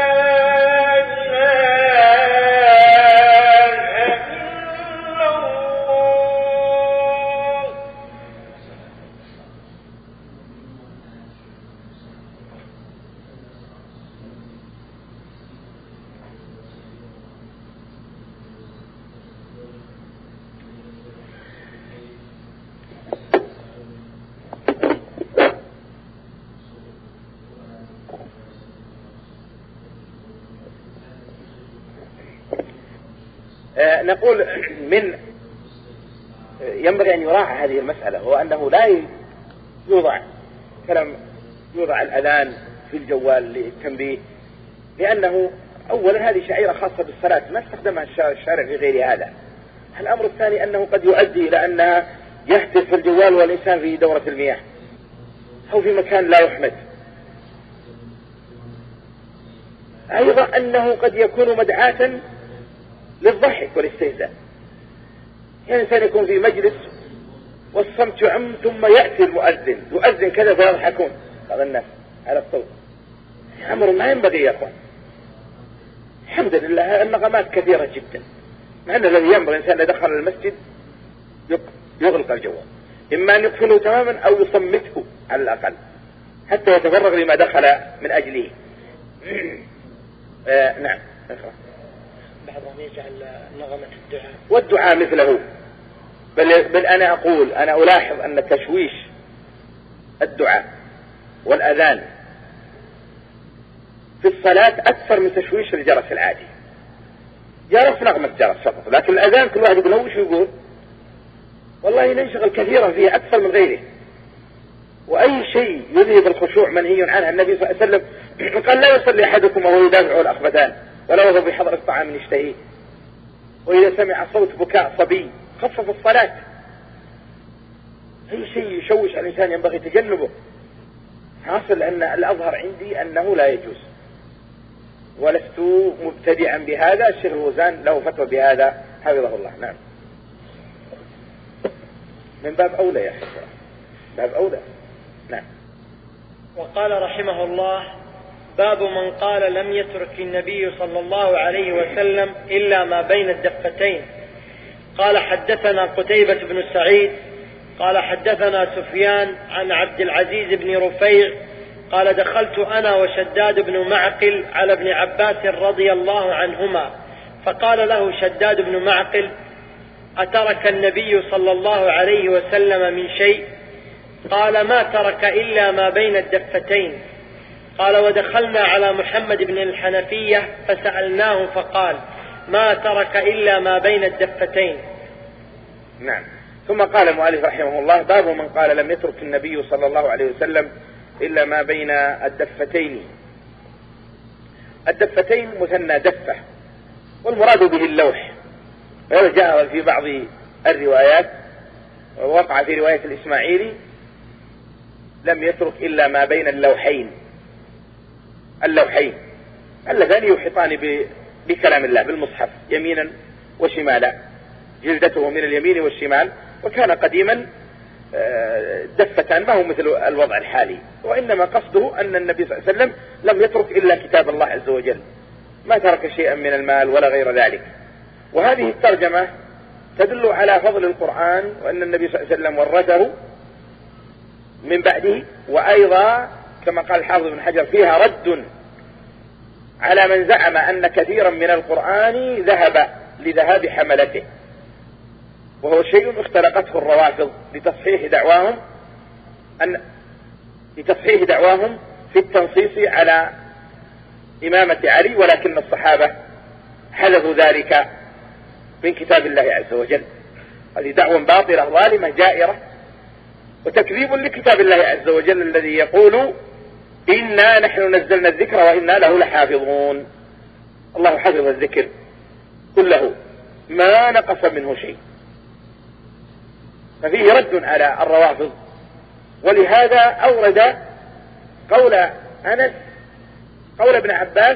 الله آه نقول من ينبغي أن يراعى هذه المسألة، وأنه لا يوضع كلام يوضع الأذان في الجوال للتنبيه، لأنه أولا هذه شعيرة خاصة بالصلاة ما استخدمها الشارع في غير هذا. الأمر الثاني أنه قد يؤدي إلى أنها يهتف في الجوال والإنسان في دورة المياه أو في مكان لا يحمد. أيضا أنه قد يكون مدعاة للضحك والاستهزاء. يعني الإنسان يكون في مجلس والصمت يعم ثم يأتي المؤذن يؤذن كذا فيضحكون بعض الناس على الصوت. أمر ما ينبغي يا أخوان. الحمد لله النغمات كثيرة جدا، مع أن الذي ينبغي الإنسان إذا دخل المسجد يغلق الجوال، إما أن يقفله تماما أو يصمته على الأقل حتى يتفرغ لما دخل من أجله. آه نعم. بعضهم يجعل نغمة الدعاء والدعاء مثله. بل, بل أنا أقول أنا ألاحظ أن تشويش الدعاء والأذان في الصلاة أكثر من تشويش الجرس العادي. جرس نغمة جرس فقط، لكن الأذان كل واحد يقول وش يقول، والله ننشغل كثيرا فيه أكثر من غيره. وأي شيء يذهب الخشوع منهي عنه. النبي صلى الله عليه وسلم قال لا يصلي أحدكم وهو يدافع الأخبثان ولا وهو بحضر الطعام يشتهيه، وإذا سمع صوت بكاء صبي خفف الصلاة. أي شيء يشوش الإنسان ينبغي تجنبه. حاصل أن الأظهر عندي أنه لا يجوز، ولست مبتدعا بهذا. الشيخ الوزان له فتوى بهذا حفظه الله. نعم. من باب أولى يا أخي، باب أولى. نعم. وقال رحمه الله: باب من قال لم يترك النبي صلى الله عليه وسلم إلا ما بين الدفتين. قال حدثنا قتيبة بن سعيد قال حدثنا سفيان عن عبد العزيز بن رفيع قال دخلت أنا وشداد بن معقل على ابن عباس رضي الله عنهما، فقال له شداد بن معقل: أترك النبي صلى الله عليه وسلم من شيء؟ قال: ما ترك إلا ما بين الدفتين. قال: ودخلنا على محمد بن الحنفية فسألناه فقال: ما ترك إلا ما بين الدفتين. نعم. ثم قال المؤلف رحمه الله: باب من قال لم يترك النبي صلى الله عليه وسلم إلا ما بين الدفتين. الدفتين مثنى دفة، والمراد به اللوح. وهذا جاء في بعض الروايات، ووقع في رواية الإسماعيلي: لم يترك إلا ما بين اللوحين. اللوحين اللذان يحيطان بكلام الله بالمصحف يمينا وشمالا، جلدته من اليمين والشمال. وكان قديما دفتان، ما هو مثل الوضع الحالي، وإنما قصده أن النبي صلى الله عليه وسلم لم يترك إلا كتاب الله عز وجل، ما ترك شيئا من المال ولا غير ذلك. وهذه الترجمة تدل على فضل القرآن، وأن النبي صلى الله عليه وسلم ورثه من بعده. وأيضا كما قال الحافظ بن حجر فيها رد على من زعم أن كثيرا من القرآن ذهب لذهاب حملته، وهو شيء اختلقته الروافض لتصحيح دعواهم أن لتصحيح دعواهم في التنصيص على إمامة علي، ولكن الصحابة حذفوا ذلك من كتاب الله عز وجل. هذه دعوة باطلة ظالمة جائرة، وتكذيب لكتاب الله عز وجل الذي يقول: إنا نحن نزلنا الذكر وإنا له لحافظون. الله حفظ الذكر كله ما نقص منه شيء. ففيه رد على الروافض. ولهذا أورد قول أنس، قول ابن عباس،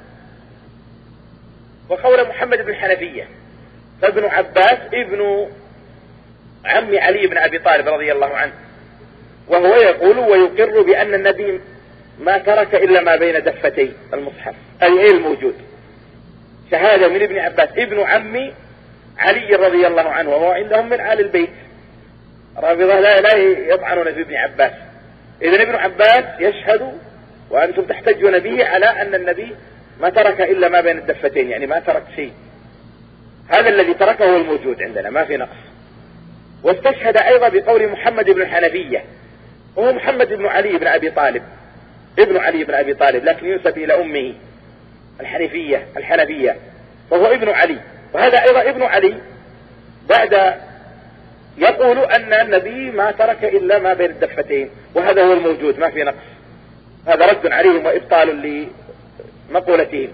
وقول محمد بن الحنفية. فابن عباس ابن عم علي بن أبي طالب رضي الله عنه، وهو يقول ويقر بأن النبي ما ترك إلا ما بين دفتي المصحف، أي الموجود. شهادة من ابن عباس ابن عم علي رضي الله عنه، وهو عندهم من آل البيت. رافضة لا, لا يطعنون في ابن عباس. إذن ابن عباس يشهد وأنتم تحتجون به على أن النبي ما ترك إلا ما بين الدفتين، يعني ما ترك شيء. هذا الذي تركه هو الموجود عندنا، ما في نقص. واستشهد أيضا بقول محمد بن الحنفية، وهو محمد بن علي بن أبي طالب، ابن علي بن أبي طالب، لكن ينسب إلى أمه الحنفية الحنفية، وهو ابن علي وهذا أيضا ابن علي بعد يقول أن النبي ما ترك إلا ما بين الدفتين، وهذا هو الموجود ما في نقص. هذا رد عليهم وإبطال لمقولتهم.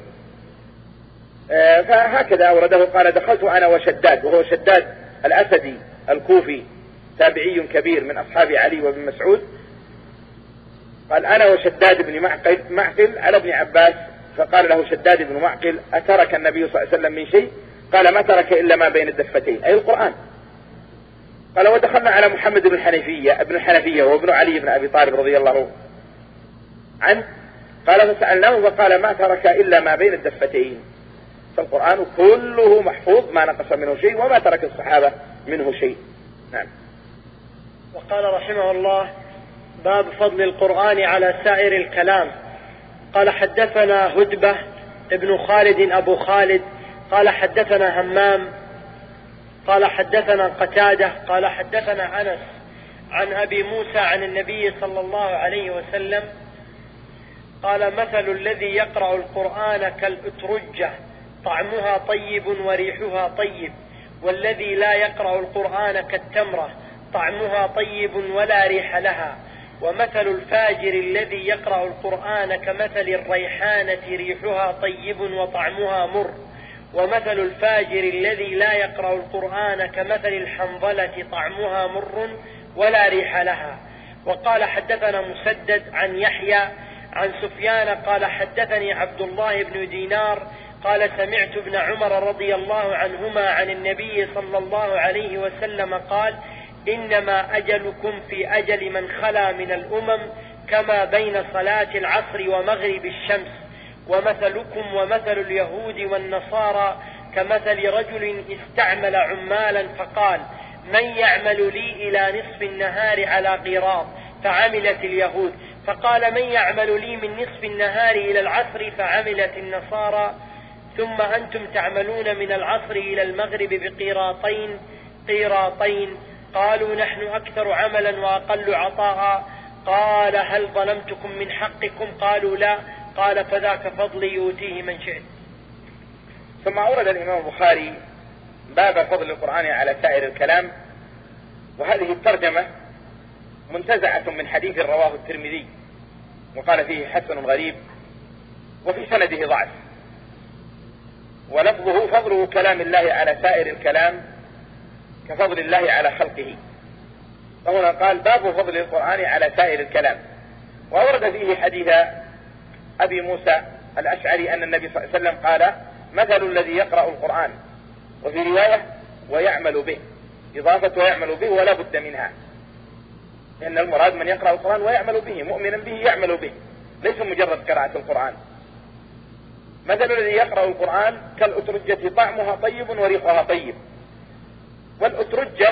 آه فهكذا أورده. قال دخلت أنا وشداد، وهو شداد الأسدي الكوفي تابعي كبير من أصحاب علي وابن مسعود. قال أنا وشداد بن معقل, معقل على ابن عباس، فقال له شداد بن معقل أترك النبي صلى الله عليه وسلم من شيء؟ قال ما ترك إلا ما بين الدفتين، أي القرآن. قال ودخلنا على محمد بن الحنفية ابن الحنفية وابن علي بن أبي طالب رضي الله عنه. قال فسألناه فقال ما ترك إلا ما بين الدفتين، فالقرآن كله محفوظ ما نقص منه شيء وما ترك الصحابة منه شيء. نعم. وقال رحمه الله باب فضل القرآن على سائر الكلام. قال حدثنا هدبة ابن خالد أبو خالد قال حدثنا همام قال حدثنا قتادة قال حدثنا أنس عن أبي موسى عن النبي صلى الله عليه وسلم قال مثل الذي يقرأ القرآن كالأترجة طعمها طيب وريحها طيب، والذي لا يقرأ القرآن كالتمرة طعمها طيب ولا ريح لها. ومثل الفاجر الذي يقرأ القرآن كمثل الريحانة ريحها طيب وطعمها مر. ومثل الفاجر الذي لا يقرأ القرآن كمثل الحنظلة طعمها مر ولا ريح لها. وقال حدثنا مسدد عن يحيى عن سفيان قال حدثني عبد الله بن دينار قال سمعت ابن عمر رضي الله عنهما عن النبي صلى الله عليه وسلم قال إنما أجلكم في أجل من خلا من الأمم كما بين صلاة العصر ومغرب الشمس. ومثلكم ومثل اليهود والنصارى كمثل رجل استعمل عمالا فقال من يعمل لي إلى نصف النهار على قيراط فعملت اليهود، فقال من يعمل لي من نصف النهار إلى العصر فعملت النصارى، ثم أنتم تعملون من العصر إلى المغرب بقيراطين قيراطين. قالوا نحن أكثر عملا وأقل عطاء. قال هل ظلمتكم من حقكم؟ قالوا لا. قال فذاك فضلي يؤتيه من شئت. ثم أورد الإمام البخاري باب فضل القرآن على سائر الكلام، وهذه الترجمة منتزعة من حديث رواه الترمذي وقال فيه حسن غريب وفي سنده ضعف، ولفظه فضل كلام الله على سائر الكلام كفضل الله على خلقه. فهنا قال باب فضل القرآن على سائر الكلام، وأورد فيه حديث أبي موسى الأشعري أن النبي صلى الله عليه وسلم قال مثل الذي يقرأ القرآن، وفي رواية ويعمل به، إضافة ويعمل به ولا بد منها، لأن المراد من يقرأ القرآن ويعمل به مؤمنا به يعمل به، ليس مجرد قراءة القرآن. مثل الذي يقرأ القرآن كالأترجة طعمها طيب وريقها طيب. والأترجة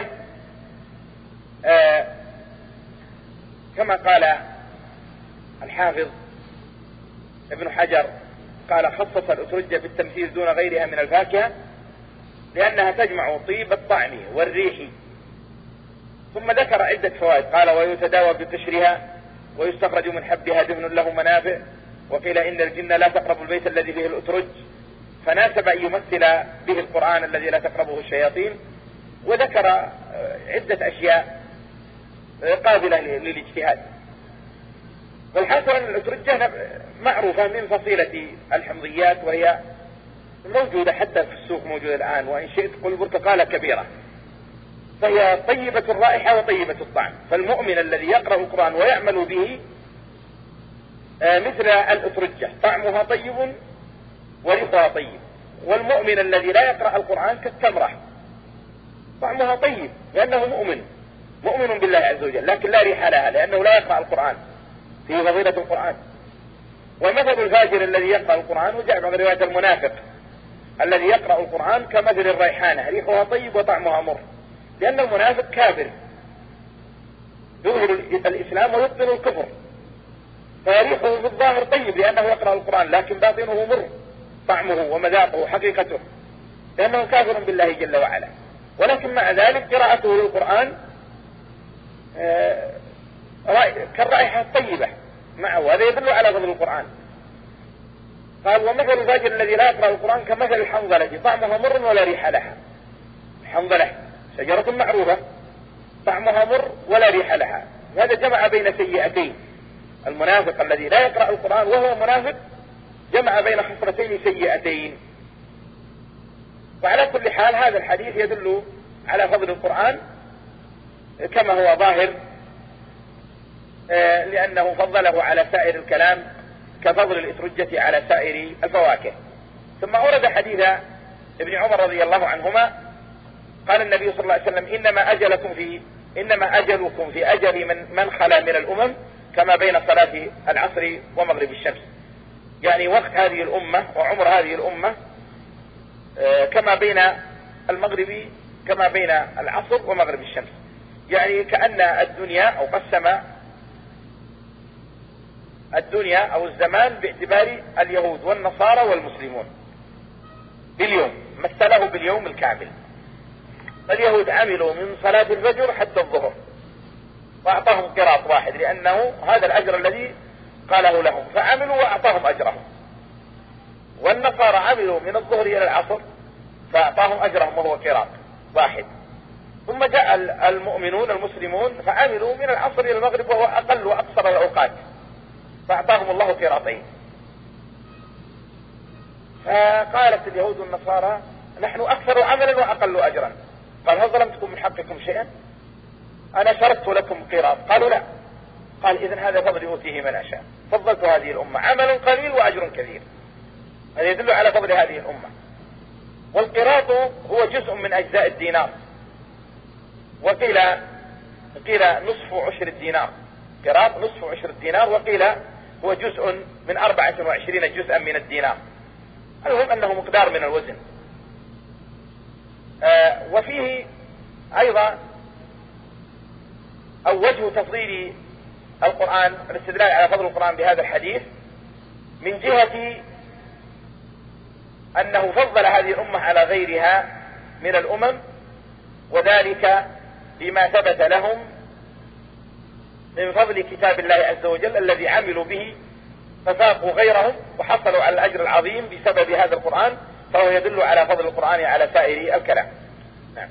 آه كما قال الحافظ ابن حجر قال خصص الأترجة بالتمثيل دون غيرها من الفاكهة لأنها تجمع طيب الطعم والريح. ثم ذكر عدة فوائد، قال ويتداوى بقشرها ويستخرج من حبها دهن له منافع، وقيل إن الجن لا تقرب البيت الذي فيه الأترج، فناسب أن يمثل به القرآن الذي لا تقربه الشياطين. وذكر عدة أشياء قابلة للاجتهاد. والحاصل أن الأترجة معروفة من فصيلة الحمضيات، وهي موجودة حتى في السوق، موجودة الآن، وإن شئت قل برتقالة كبيرة، فهي طيبة الرائحة وطيبة الطعم. فالمؤمن الذي يقرأ القرآن ويعمل به مثل الأترجة طعمها طيب وريحها طيب. والمؤمن الذي لا يقرأ القرآن كالتمرة طعمها طيب لأنه مؤمن مؤمن بالله عز وجل، لكن لا ريح لها لأنه لا يقرأ القرآن، فيه فضيلة القرآن. ومثل الفاجر الذي يقرأ القرآن، وجاء بعض رواية المنافق الذي يقرأ القرآن كمثل الريحانة ريحها طيب وطعمها مر، لأن المنافق كافر يظهر الإسلام ويبطن الكفر، فريحه في الظاهر طيب لأنه يقرأ القرآن، لكن باطنه مر طعمه ومذاقه وحقيقته، لأنه كافر بالله جل وعلا. ولكن مع ذلك قراءته للقرآن كالرائحة الطيبة معه، وهذا يدل على فضل القرآن. قال ومثل الفاجر الذي لا يقرأ القرآن كمثل الحنظلة طعمها مر ولا ريح لها. الحنظلة شجرة معروفة طعمها مر ولا ريح لها. هذا جمع بين سيئتين. المنافق الذي لا يقرأ القرآن وهو منافق جمع بين خصلتين سيئتين. وعلى كل حال هذا الحديث يدل على فضل القرآن كما هو ظاهر، لأنه فضله على سائر الكلام كفضل الإترجة على سائر الفواكه. ثم أورد حديث ابن عمر رضي الله عنهما قال النبي صلى الله عليه وسلم إنما أجلكم في إنما أجلكم في أجل من من خلا من الأمم كما بين صلاة العصر ومغرب الشمس. يعني وقت هذه الأمة وعمر هذه الأمة كما بين المغرب كما بين العصر ومغرب الشمس. يعني كأن الدنيا أو قسم الدنيا أو الزمان باعتبار اليهود والنصارى والمسلمون باليوم، مثله باليوم الكامل. اليهود عملوا من صلاة الفجر حتى الظهر وأعطاهم قراط واحد لأنه هذا الأجر الذي قاله لهم فعملوا وأعطاهم أجرهم. والنصارى عملوا من الظهر إلى العصر فأعطاهم أجرهم وهو قراط واحد. ثم جاء المؤمنون المسلمون فعملوا من العصر إلى المغرب وهو أقل وأقصر الأوقات فأعطاهم الله قراطين. فقالت اليهود والنصارى نحن أكثر عملا وأقل أجرا. قال هل ظلمتكم من حقكم شيئا؟ أنا شرطت لكم قراط. قالوا لا. قال إذن هذا فضل أوتيه من أشاء. فضلت هذه الأمة عمل قليل وأجر كثير. هذا يدل على فضل هذه الأمة. والقراط هو جزء من أجزاء الدينار، وقيل قيل نصف عشر الدينار. قراط نصف عشر الدينار، وقيل هو جزء من أربعة وعشرين جزءا من الدينار. المهم أنه مقدار من الوزن. آه وفيه أيضا أو وجه تفضيل القرآن الاستدلال على فضل القرآن بهذا الحديث من جهة أنه فضل هذه الأمة على غيرها من الأمم، وذلك بما ثبت لهم من فضل كتاب الله عز وجل الذي عملوا به ففاقوا غيرهم وحصلوا على الأجر العظيم بسبب هذا القرآن، فهو يدل على فضل القرآن على سائر الكلام. نعم.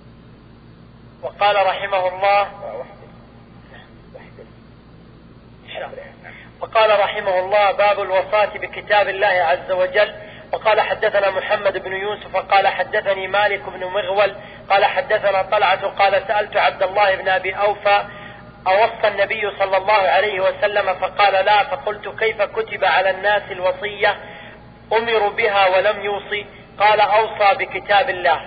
وقال رحمه الله وقال رحمه الله باب الوصاة بكتاب الله عز وجل. وقال حدثنا محمد بن يوسف قال حدثني مالك بن مغول قال حدثنا طلعة قال سألت عبد الله بن أبي أوفى أوصى النبي صلى الله عليه وسلم فقال لا، فقلت كيف كتب على الناس الوصية أمروا بها ولم يوصي؟ قال أوصى بكتاب الله.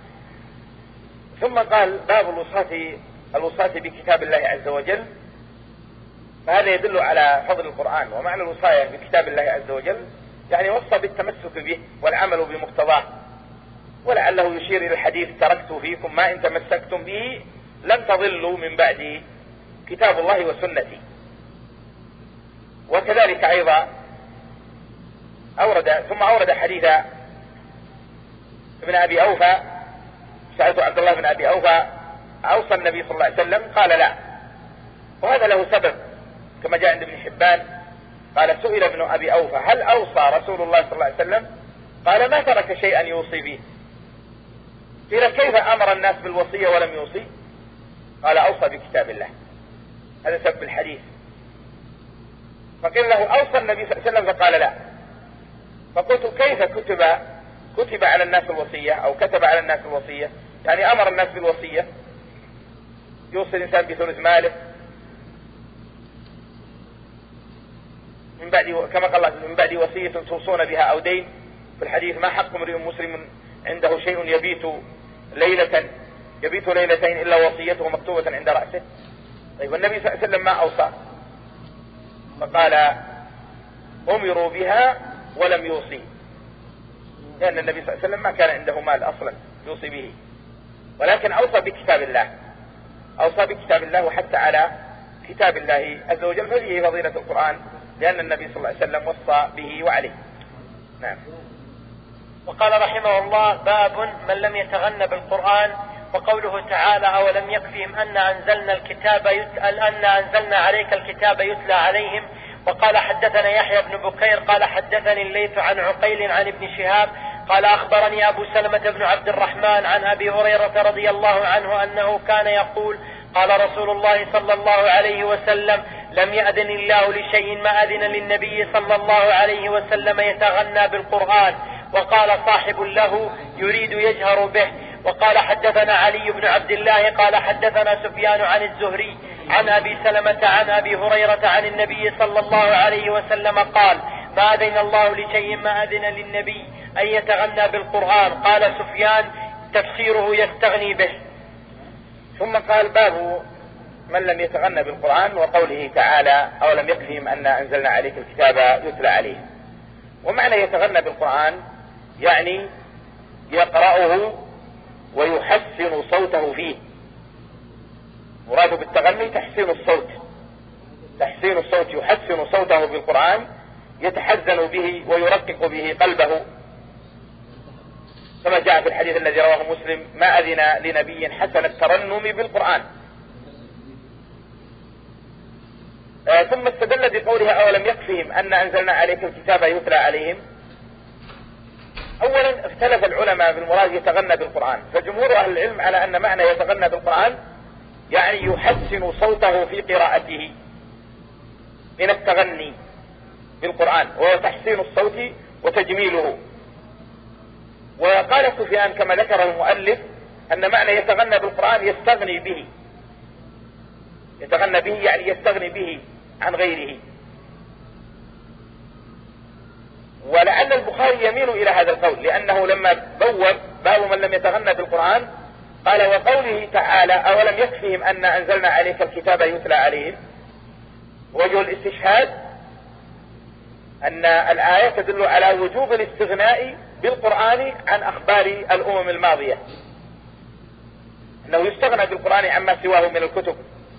ثم قال باب الوصاة الوصاة بكتاب الله عز وجل. فهذا يدل على فضل القرآن. ومعنى الوصاية بكتاب الله عز وجل يعني وصى بالتمسك به والعمل بمقتضاه، ولعله يشير إلى الحديث تركت فيكم ما إن تمسكتم به لن تضلوا من بعد كتاب الله وسنتي. وكذلك أيضا أورد ثم أورد حديث ابن أبي أوفى سألت عبد الله بن أبي أوفى أوصى النبي صلى الله عليه وسلم قال لا، وهذا له سبب كما جاء عند ابن حبان قال سئل ابن أبي أوفى هل أوصى رسول الله صلى الله عليه وسلم؟ قال ما ترك شيئا يوصي به. قيل كيف أمر الناس بالوصية ولم يوصي؟ قال أوصى بكتاب الله. هذا سبب الحديث. فقيل له أوصى النبي صلى الله عليه وسلم؟ فقال لا. فقلت كيف كتب كتب على الناس الوصية أو كتب على الناس الوصية؟ يعني أمر الناس بالوصية، يوصي الإنسان بثلث ماله من بعد كما قال الله من بعد وصية توصون بها أو دين. في الحديث ما حق امرئ مسلم عنده شيء يبيت ليلة يبيت ليلتين إلا وصيته مكتوبة عند رأسه. طيب والنبي صلى الله عليه وسلم ما أوصى؟ فقال أمروا بها ولم يوصي، لأن النبي صلى الله عليه وسلم ما كان عنده مال أصلا يوصي به، ولكن أوصى بكتاب الله أوصى بكتاب الله وحتى على كتاب الله عز وجل. فهذه فضيلة القرآن لأن النبي صلى الله عليه وسلم وصى به وعليه. نعم. وقال رحمه الله باب من لم يتغن بالقرآن. وقوله تعالى أولم يكفهم أن أنزلنا الكتاب يتلى أن أنزلنا عليك الكتاب يتلى عليهم وقال حدثنا يحيى بن بكير قال حدثني الليث عن عقيل عن ابن شهاب قال أخبرني أبو سلمة بن عبد الرحمن عن أبي هريرة رضي الله عنه أنه كان يقول قال رسول الله صلى الله عليه وسلم لم يأذن الله لشيء ما أذن للنبي صلى الله عليه وسلم يتغنى بالقرآن. وقال صاحب له يريد يجهر به. وقال حدثنا علي بن عبد الله قال حدثنا سفيان عن الزهري عن أبي سلمة عن أبي هريرة عن النبي صلى الله عليه وسلم قال ما أذن الله لشيء ما أذن للنبي أن يتغنى بالقرآن. قال سفيان تفسيره يستغني به. ثم قال باب من لم يتغنى بالقرآن وقوله تعالى أولم يكفهم أن أنزلنا عليك الكتاب يتلى عليه. ومعنى يتغنى بالقرآن يعني يقرأه ويحسن صوته فيه. مراد بالتغني تحسين الصوت، تحسين الصوت، يحسن صوته بالقرآن يتحزن به ويرقق به قلبه، كما جاء في الحديث الذي رواه مسلم ما أذن لنبي حسن الترنم بالقرآن. آه ثم استدل بقولها أولم يكفهم أن أنزلنا عليك الكتاب يتلى عليهم. أولا اختلف العلماء بالمراد يتغنى بالقرآن، فجمهور أهل العلم على أن معنى يتغنى بالقرآن يعني يحسن صوته في قراءته من التغني بالقرآن، وهو تحسين الصوت وتجميله. وقال سفيان كما ذكر المؤلف أن معنى يتغنى بالقرآن يستغني به، يتغنى به يعني يستغني به عن غيره. ولعل البخاري يميل إلى هذا القول، لأنه لما بوب باب من لم يتغنى بالقرآن قال وقوله تعالى أولم يكفهم أن أنزلنا عليك الكتاب يتلى عليهم. وجه الاستشهاد أن الآية تدل على وجوب الاستغناء بالقرآن عن أخبار الأمم الماضية، أنه يستغنى بالقرآن عما سواه من الكتب.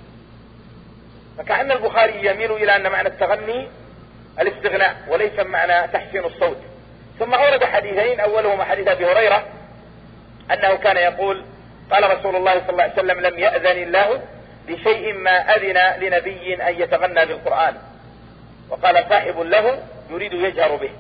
فكأن البخاري يميل إلى أن معنى التغني الاستغناء وليس معنى تحسين الصوت. ثم أورد حديثين، أولهما حديث أبي هريرة أنه كان يقول قال رسول الله صلى الله عليه وسلم لم يأذن الله لشيء ما أذن لنبي أن يتغنى بالقرآن. وقال صاحب له يريد يجهر به.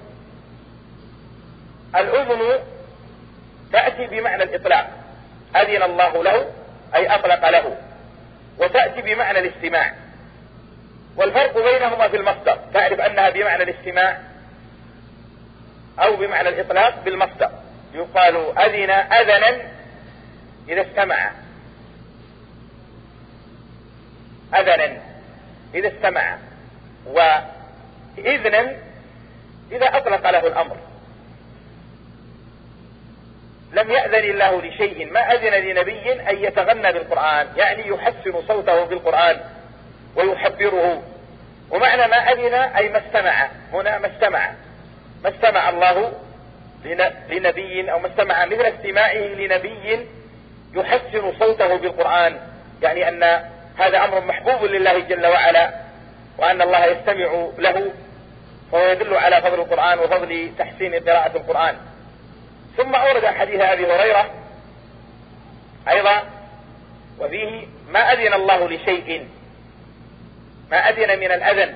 الأذن تأتي بمعنى الإطلاق، أذن الله له أي أطلق له، وتأتي بمعنى الاستماع. والفرق بينهما في المصدر، تعرف أنها بمعنى الاستماع أو بمعنى الإطلاق بالمصدر. يقال أذن أذنا إذا استمع، أذنا إذا استمع، وإذنا إذا أطلق له الأمر. لم يأذن الله لشيء ما أذن لنبي أن يتغنى بالقرآن، يعني يحسن صوته بالقرآن ويحبره. ومعنى ما أذن أي ما استمع، هنا ما استمع، ما استمع الله لنبي أو ما استمع مثل استماعه لنبي يحسن صوته بالقرآن، يعني أن هذا أمر محبوب لله جل وعلا، وأن الله يستمع له، فهو يدل على فضل القرآن وفضل تحسين قراءة القرآن. ثم أورد حديث أبي هريرة أيضا وفيه ما أذن الله لشيء، ما أذن من الأذن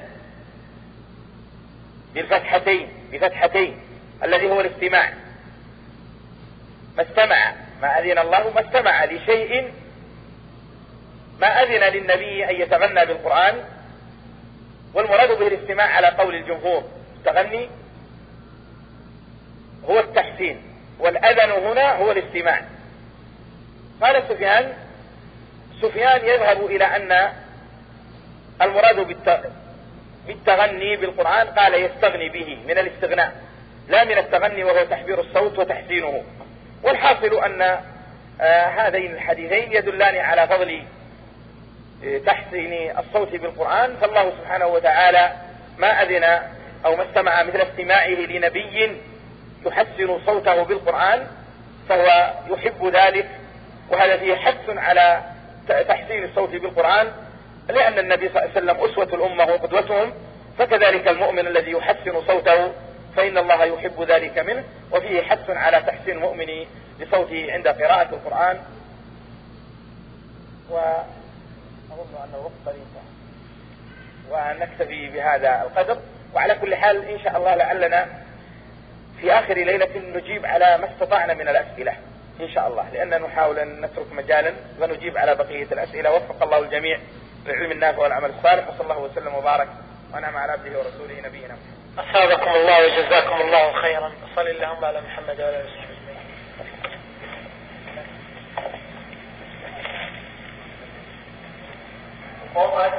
بالفتحتين بفتحتين الذي هو الاستماع. ما استمع، ما أذن الله ما استمع لشيء ما أذن للنبي أن يتغنى بالقرآن. والمراد به الاستماع على قول الجمهور، التغني هو التحسين والأذن هنا هو الاستماع. قال سفيان سفيان يذهب إلى أن المراد بالتغني بالقرآن قال يستغني به من الاستغناء لا من التغني وهو تحبير الصوت وتحسينه. والحاصل أن آه هذين الحديثين يدلان على فضل تحسين الصوت بالقرآن. فالله سبحانه وتعالى ما أذن أو ما استمع مثل استماعه لنبي يحسن صوته بالقرآن، فهو يحب ذلك، وهذا فيه حث على تحسين الصوت بالقرآن، لأن النبي صلى الله عليه وسلم أسوة الأمة وقدوتهم، فكذلك المؤمن الذي يحسن صوته فإن الله يحب ذلك منه. وفيه حث على تحسين المؤمن لصوته عند قراءة القرآن. وأظن أن الوقت قريب. ونكتفي بهذا القدر. وعلى كل حال إن شاء الله لعلنا في آخر ليلة نجيب على ما استطعنا من الأسئلة إن شاء الله، لأننا نحاول أن نترك مجالا ونجيب على بقية الأسئلة. وفق الله الجميع للعلم النافع والعمل الصالح، وصلى الله وسلم وبارك ونعم على عبده ورسوله نبينا محمد. أصابكم الله وجزاكم الله خيرا. صل اللهم على محمد وعلى آله وصحبه.